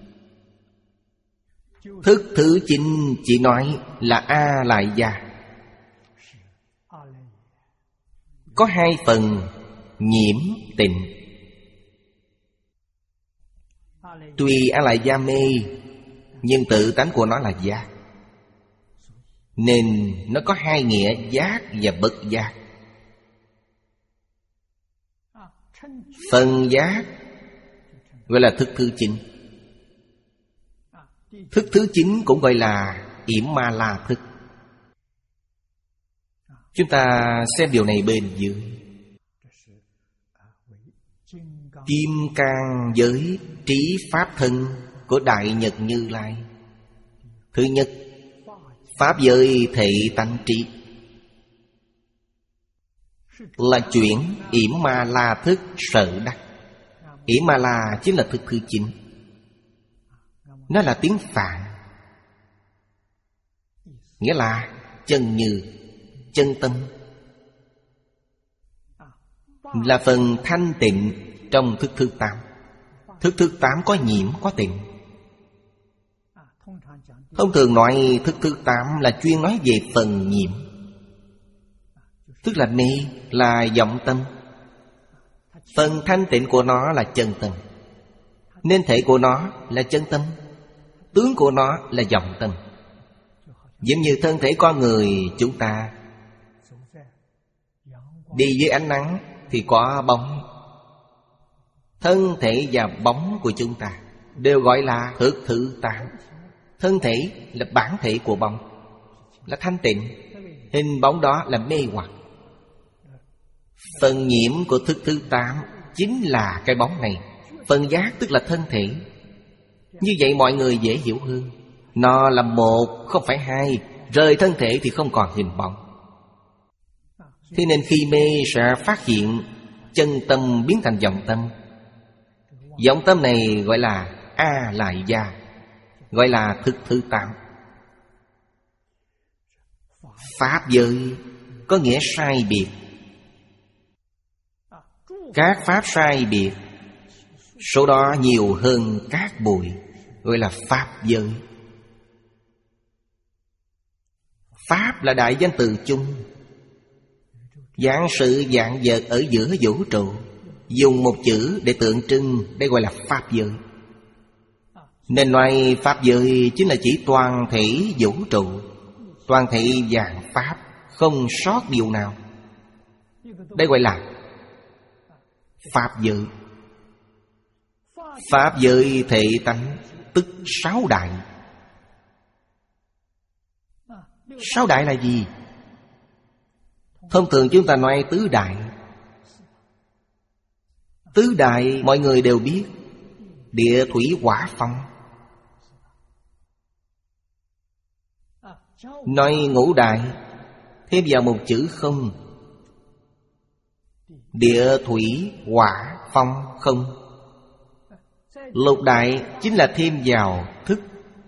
S1: Thức thứ chín chỉ nói là A Lại Gia. Có hai phần: nhiễm, tịnh. Tuy A Lại Gia mê, nhưng tự tánh của nó là giác, nên nó có hai nghĩa: giác và bất giác. Phần giác gọi là thức thứ chín. Thức thứ chín cũng gọi là yểm ma la thức. Chúng ta xem điều này bên dưới. Kim cang giới trí pháp thân của Đại Nhật Như Lai. Thứ nhất, pháp giới thể tánh trí, là chuyển yểm ma la thức sở đắc. Yểm ma la chính là thức thứ chín. Nó là tiếng Phạn, nghĩa là chân như, chân tâm, là phần thanh tịnh trong thức thứ tám. Thức thứ tám có nhiễm, có tịnh. Thông thường nói thức thứ tám là chuyên nói về phần nhiễm, tức là mê, là vọng tâm. Phần thanh tịnh của nó là chân tâm, nên thể của nó là chân tâm, tướng của nó là vọng tâm. Giống như thân thể con người chúng ta đi dưới ánh nắng thì có bóng. Thân thể và bóng của chúng ta đều gọi là thức thứ tám. Thân thể là bản thể của bóng, là thanh tịnh. Hình bóng đó là mê hoặc. Phần nhiễm của thức thứ tám chính là cái bóng này. Phần giác tức là thân thể. Như vậy mọi người dễ hiểu hơn. Nó là một, không phải hai. Rời thân thể thì không còn hình bóng. Thế nên khi mê sẽ phát hiện chân tâm biến thành vọng tâm. Vọng tâm này gọi là A Lại Gia, gọi là thức thứ tám. Pháp giới có nghĩa sai biệt. Các pháp sai biệt, số đó nhiều hơn các bụi, gọi là pháp giới. Pháp là đại danh từ chung, vạn sự vạn vật ở giữa vũ trụ, dùng một chữ để tượng trưng, đây gọi là pháp giới. Nên nói pháp giới chính là chỉ toàn thể vũ trụ, toàn thể vạn pháp, không sót điều nào. Đây gọi là pháp giới. Pháp giới thể tánh tức sáu đại. Sáu đại là gì? Thông thường chúng ta nói tứ đại. Tứ đại mọi người đều biết: địa, thủy, hỏa, phong. Nói ngũ đại thêm vào một chữ không. Địa, thủy, hỏa, phong, không. Lục đại chính là thêm vào thức.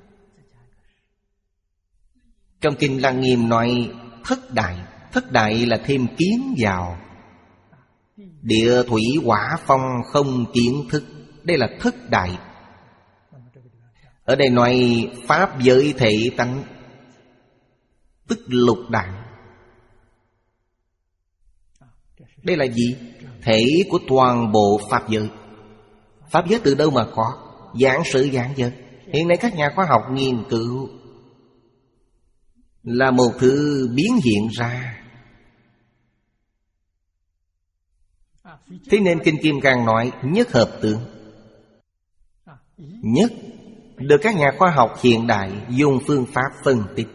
S1: Trong Kinh Lăng Nghiêm nói thất đại. Thất đại là thêm kiến vào. Địa, thủy, hỏa, phong, không, kiến, thức. Đây là thất đại. Ở đây nói pháp giới thể tánh, tức lục đại. Đây là gì? Thể của toàn bộ pháp giới. Pháp giới từ đâu mà có? Vạn sự vạn vật. Hiện nay các nhà khoa học nghiên cứu là một thứ biến hiện ra. Thế nên Kinh Kim Cang nói nhất hợp tướng. Nhất được các nhà khoa học hiện đại dùng phương pháp phân tích,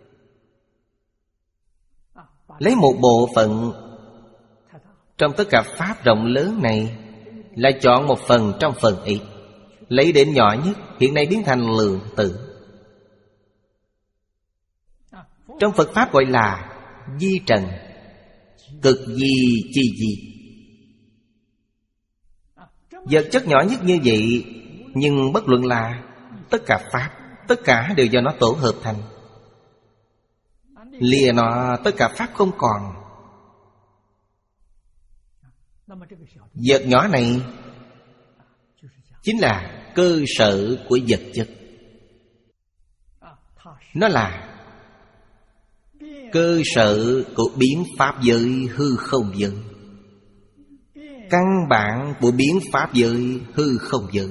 S1: lấy một bộ phận trong tất cả pháp rộng lớn này, lại chọn một phần trong phần ít, lấy đến nhỏ nhất, hiện nay biến thành lượng tử. Trong Phật Pháp gọi là di trần, cực di chi di. Vật chất nhỏ nhất như vậy, nhưng bất luận là tất cả Pháp, tất cả đều do nó tổ hợp thành. Lìa nó, tất cả Pháp không còn. Vật nhỏ này chính là cơ sở của vật chất. Nó là cơ sở của biến pháp giới hư không giới, căn bản của biến pháp giới hư không giới.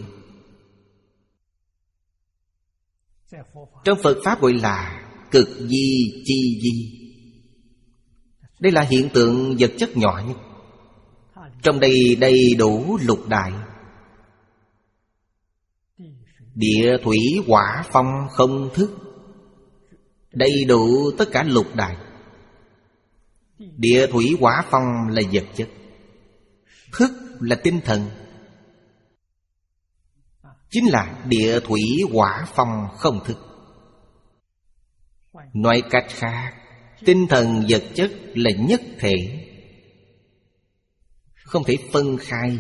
S1: Trong Phật Pháp gọi là cực di chi di. Đây là hiện tượng vật chất nhỏ nhất. Trong đây đầy đủ lục đại: địa, thủy, hỏa, phong, không, thức. Đầy đủ tất cả lục đại. Địa, thủy, hỏa, phong là vật chất, thức là tinh thần. Chính là địa, thủy, hỏa, phong, không, thức. Nói cách khác, tinh thần vật chất là nhất thể, không thể phân khai.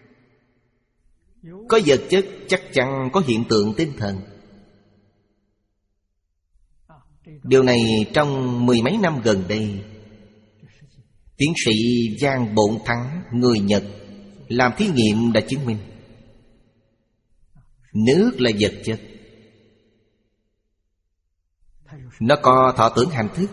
S1: Có vật chất chắc chắn có hiện tượng tinh thần. Điều này trong mười mấy năm gần đây, tiến sĩ Giang Bộn Thắng, người Nhật, làm thí nghiệm đã chứng minh. Nước là vật chất, nó có thọ tưởng hành thức.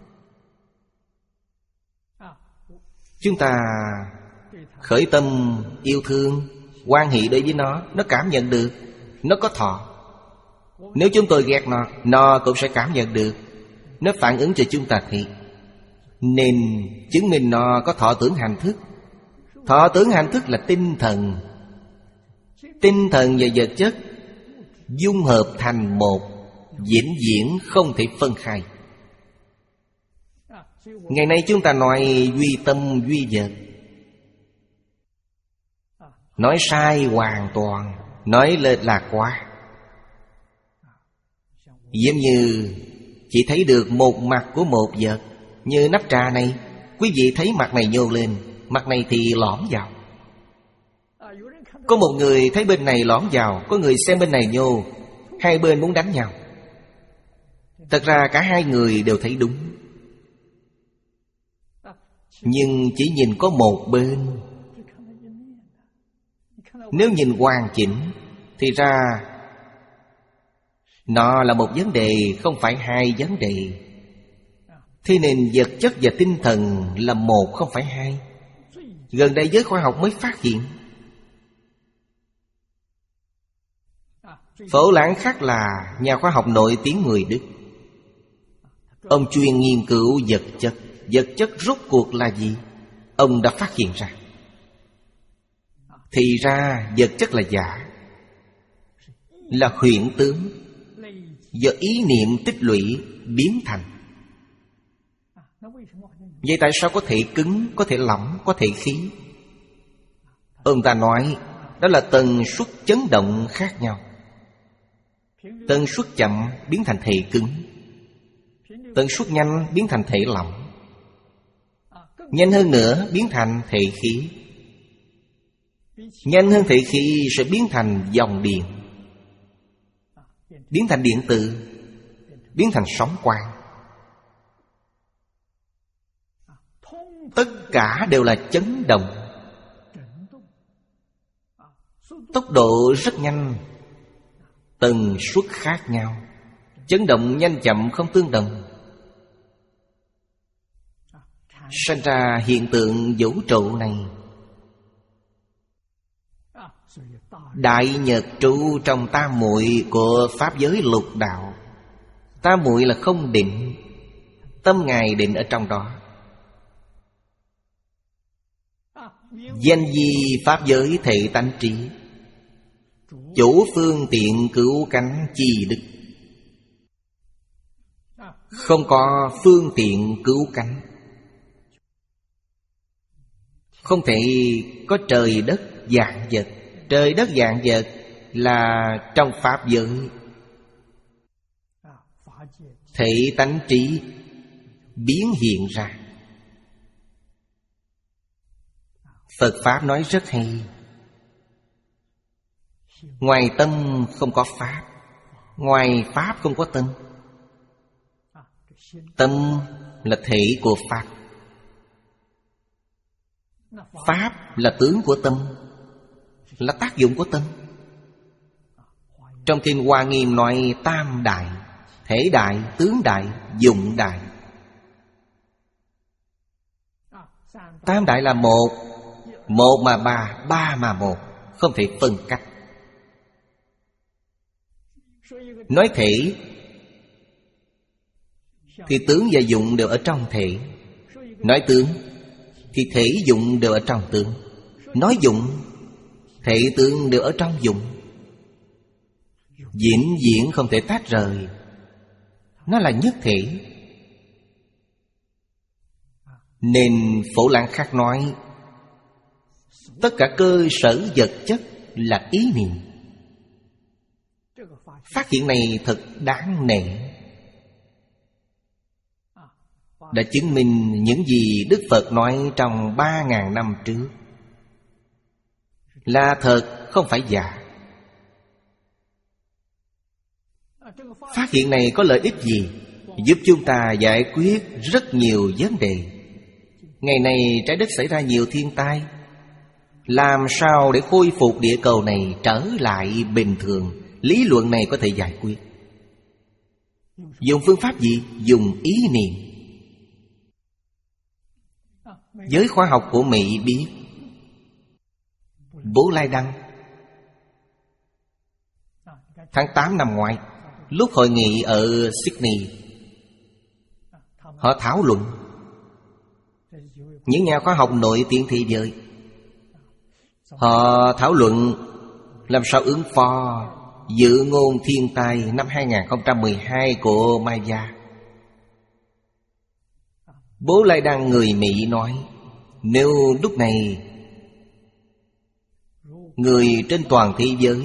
S1: Chúng ta khởi tâm yêu thương, hoan hỷ đối với nó, nó cảm nhận được, nó có thọ. Nếu chúng tôi ghét nó, nó cũng sẽ cảm nhận được, nó phản ứng cho chúng ta thấy. Nên chứng minh nó có thọ tưởng hành thức. Thọ tưởng hành thức là tinh thần. Tinh thần và vật chất dung hợp thành một, vĩnh viễn không thể phân khai. Ngày nay chúng ta nói duy tâm duy vật, nói sai hoàn toàn, nói lệch lạc quá. Giống như chỉ thấy được một mặt của một vật. Như nắp trà này, quý vị thấy mặt này nhô lên, mặt này thì lõm vào. Có một người thấy bên này lõm vào, có người xem bên này nhô, hai bên muốn đánh nhau. Thật ra cả hai người đều thấy đúng, nhưng chỉ nhìn có một bên. Nếu nhìn hoàn chỉnh thì ra nó là một vấn đề, không phải hai vấn đề. Thế nên vật chất và tinh thần là một, không phải hai. Gần đây giới khoa học mới phát hiện. Phổ Lãng Khắc là nhà khoa học nổi tiếng người Đức. Ông chuyên nghiên cứu vật chất. Vật chất rốt cuộc là gì? Ông đã phát hiện ra. Thì ra vật chất là giả, là huyễn tướng, do ý niệm tích lũy biến thành. Vậy tại sao có thể cứng, có thể lỏng, có thể khí? Ông ta nói đó là tần suất chấn động khác nhau. Tần suất chậm biến thành thể cứng, tần suất nhanh biến thành thể lỏng, nhanh hơn nữa biến thành thể khí, nhanh hơn thể khí sẽ biến thành dòng điện, biến thành điện tử, biến thành sóng quang. Tất cả đều là chấn động. Tốc độ rất nhanh, tần suất khác nhau, chấn động nhanh chậm không tương đồng, sinh ra hiện tượng vũ trụ này. Đại Nhật trụ trong tam muội của pháp giới lục đạo. Tam muội là không định, tâm Ngài định ở trong đó. Danh di pháp giới thể tánh trí, chủ phương tiện cứu cánh chi đức. Không có phương tiện cứu cánh, không thể có trời đất vạn vật. Trời đất vạn vật là trong pháp giới. Thể tánh trí biến hiện ra. Phật Pháp nói rất hay. Ngoài tâm không có Pháp, ngoài Pháp không có tâm. Tâm là thể của Pháp, Pháp là tướng của tâm, là tác dụng của tâm. Trong Kinh Hoa Nghiêm nói tam đại: thể đại, tướng đại, dụng đại. Tam đại là một, một mà ba, ba mà một, không thể phân cách. Nói thể thì tướng và dụng đều ở trong thể. Nói tướng thì thể dụng đều ở trong tướng. Nói dụng, thể tướng đều ở trong dụng. Vĩnh viễn không thể tách rời. Nó là nhất thể. Nên Phổ Lãng Khắc nói tất cả cơ sở vật chất là ý niệm. Phát hiện này thật đáng nể, đã chứng minh những gì Đức Phật nói trong ba ngàn năm trước là thật, không phải giả. Phát hiện này có lợi ích gì? Giúp chúng ta giải quyết rất nhiều vấn đề. Ngày nay trái đất xảy ra nhiều thiên tai, làm sao để khôi phục địa cầu này trở lại bình thường? Lý luận này có thể giải quyết. Dùng phương pháp gì? Dùng ý niệm. Giới khoa học của Mỹ biết. Bố Lai Đăng tháng tám năm ngoái, lúc hội nghị ở Sydney, họ thảo luận. Những nhà khoa học nổi tiếng thế giới, họ thảo luận làm sao ứng phó dự ngôn thiên tai năm hai không một hai của Maya. Bố Lai Đăng người Mỹ nói, nếu lúc này người trên toàn thế giới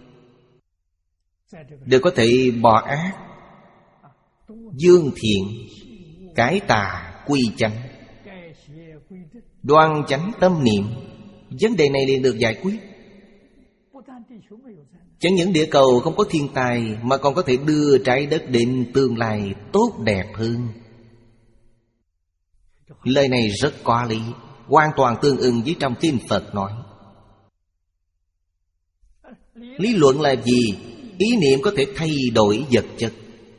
S1: đều có thể bỏ ác, dương thiện, cải tà quy chánh, đoan chánh tâm niệm, vấn đề này liền được giải quyết. Chẳng những địa cầu không có thiên tai, mà còn có thể đưa trái đất đến tương lai tốt đẹp hơn. Lời này rất có lý, hoàn toàn tương ứng với trong Kinh Phật nói. Lý luận là gì? Ý niệm có thể thay đổi vật chất.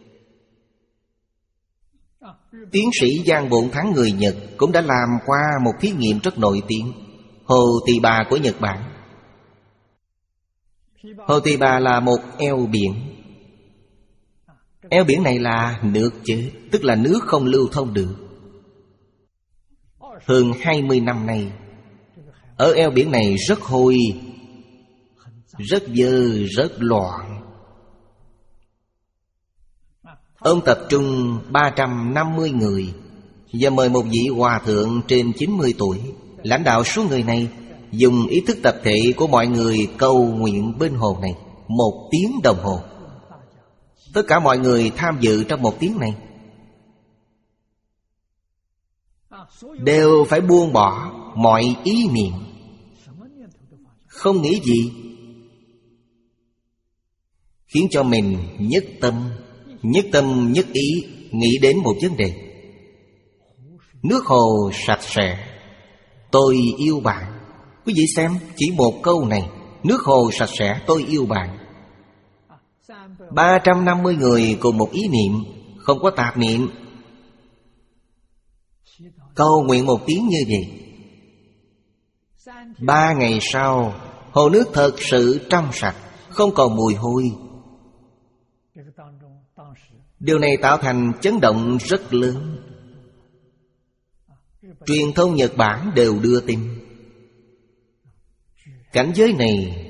S1: Tiến sĩ Giang Bộn Thắng người Nhật cũng đã làm qua một thí nghiệm rất nổi tiếng. Hồ Tỳ Bà của Nhật Bản. Hồ Tỳ Bà là một eo biển. Eo biển này là nước chết, tức là nước không lưu thông được. Hơn hai mươi năm nay, ở eo biển này rất hôi, rất dơ, rất loạn. Ông tập trung ba trăm năm mươi người và mời một vị hòa thượng trên chín mươi tuổi lãnh đạo số người này, dùng ý thức tập thể của mọi người cầu nguyện bên hồ này một tiếng đồng hồ. Tất cả mọi người tham dự trong một tiếng này đều phải buông bỏ mọi ý niệm, không nghĩ gì, khiến cho mình nhất tâm, nhất tâm nhất ý nghĩ đến một vấn đề. Nước hồ sạch sẽ, tôi yêu bạn. Quý vị xem, chỉ một câu này, nước hồ sạch sẽ, tôi yêu bạn. Ba trăm năm mươi người cùng một ý niệm, không có tạp niệm, cầu nguyện một tiếng như vậy. Ba ngày sau, hồ nước thật sự trong sạch, không còn mùi hôi. Điều này tạo thành chấn động rất lớn. Truyền thông Nhật Bản đều đưa tin. Cảnh giới này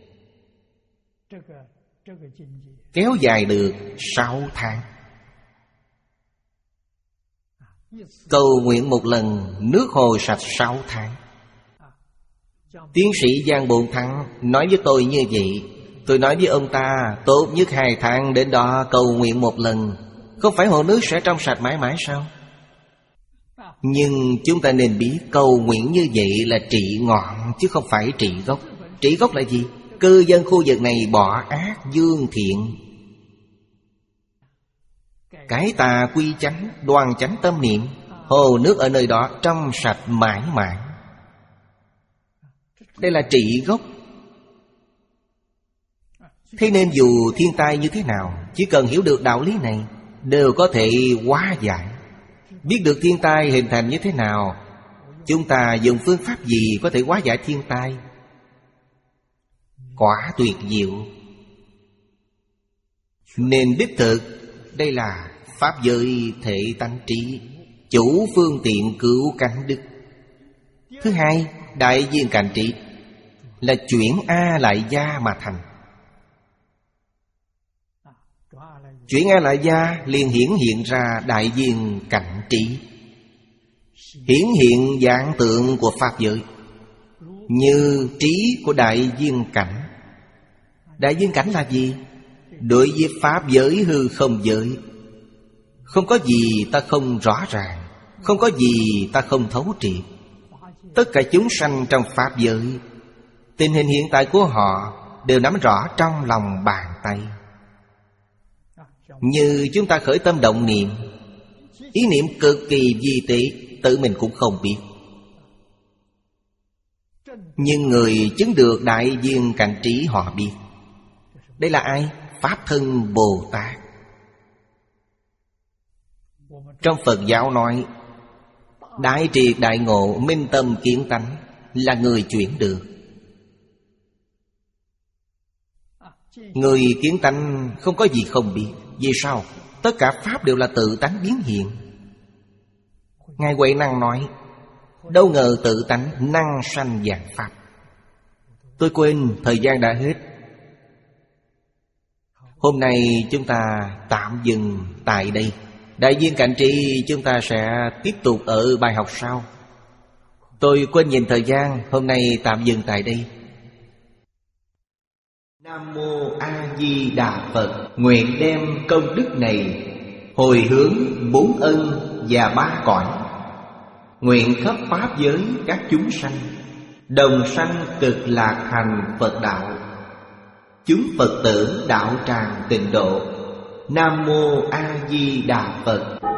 S1: kéo dài được sáu tháng. Cầu nguyện một lần, nước hồ sạch sáu tháng. Tiến sĩ Giang Bồn Thắng nói với tôi như vậy. Tôi nói với ông ta, tốt nhất hai tháng đến đó cầu nguyện một lần. Không phải hồ nước sẽ trong sạch mãi mãi sao? Nhưng chúng ta nên biết cầu nguyện như vậy là trị ngọn, chứ không phải trị gốc. Trị gốc là gì? Cư dân khu vực này bỏ ác dương thiện, cải tà quy chánh, đoan chánh tâm niệm. Hồ nước ở nơi đó trong sạch mãi mãi. Đây là trị gốc. Thế nên dù thiên tai như thế nào, chỉ cần hiểu được đạo lý này, đều có thể hóa giải. Biết được thiên tai hình thành như thế nào, chúng ta dùng phương pháp gì có thể hóa giải thiên tai, quả tuyệt diệu. Nên đích thực đây là pháp giới thể tánh trí, chủ phương tiện cứu cánh đức. Thứ hai, đại viên cảnh trí là chuyển A lại gia mà thành. Chuyển A lại gia liền hiển hiện ra đại viên cảnh trí, hiển hiện dạng tượng của pháp giới, như trí của đại viên cảnh. Đại viên cảnh là gì? Đối với pháp giới hư không giới, không có gì ta không rõ ràng, không có gì ta không thấu triệt. Tất cả chúng sanh trong pháp giới, tình hình hiện tại của họ đều nắm rõ trong lòng bàn tay. Như chúng ta khởi tâm động niệm, ý niệm cực kỳ vi tế, tự mình cũng không biết. Nhưng người chứng được đại viên cảnh trí họ biết. Đây là ai? Pháp thân Bồ Tát. Trong Phật giáo nói, đại triệt đại ngộ, minh tâm kiến tánh là người chuyển được. Người kiến tánh không có gì không biết. Vì sao? Tất cả pháp đều là tự tánh biến hiện. Ngài Huệ Năng nói, đâu ngờ tự tánh năng sanh vạn pháp. Tôi quên, thời gian đã hết. Hôm nay chúng ta tạm dừng tại đây. Đại viên cảnh trí chúng ta sẽ tiếp tục ở bài học sau. Tôi quên nhìn thời gian, hôm nay tạm dừng tại đây. Nam Mô A Di Đà Phật. Nguyện đem công đức này hồi hướng bốn ân và ba cõi, nguyện khắp pháp giới các chúng sanh đồng sanh cực lạc hành Phật đạo, chúng Phật tử đạo tràng tịnh độ. Nam Mô A Di Đà Phật.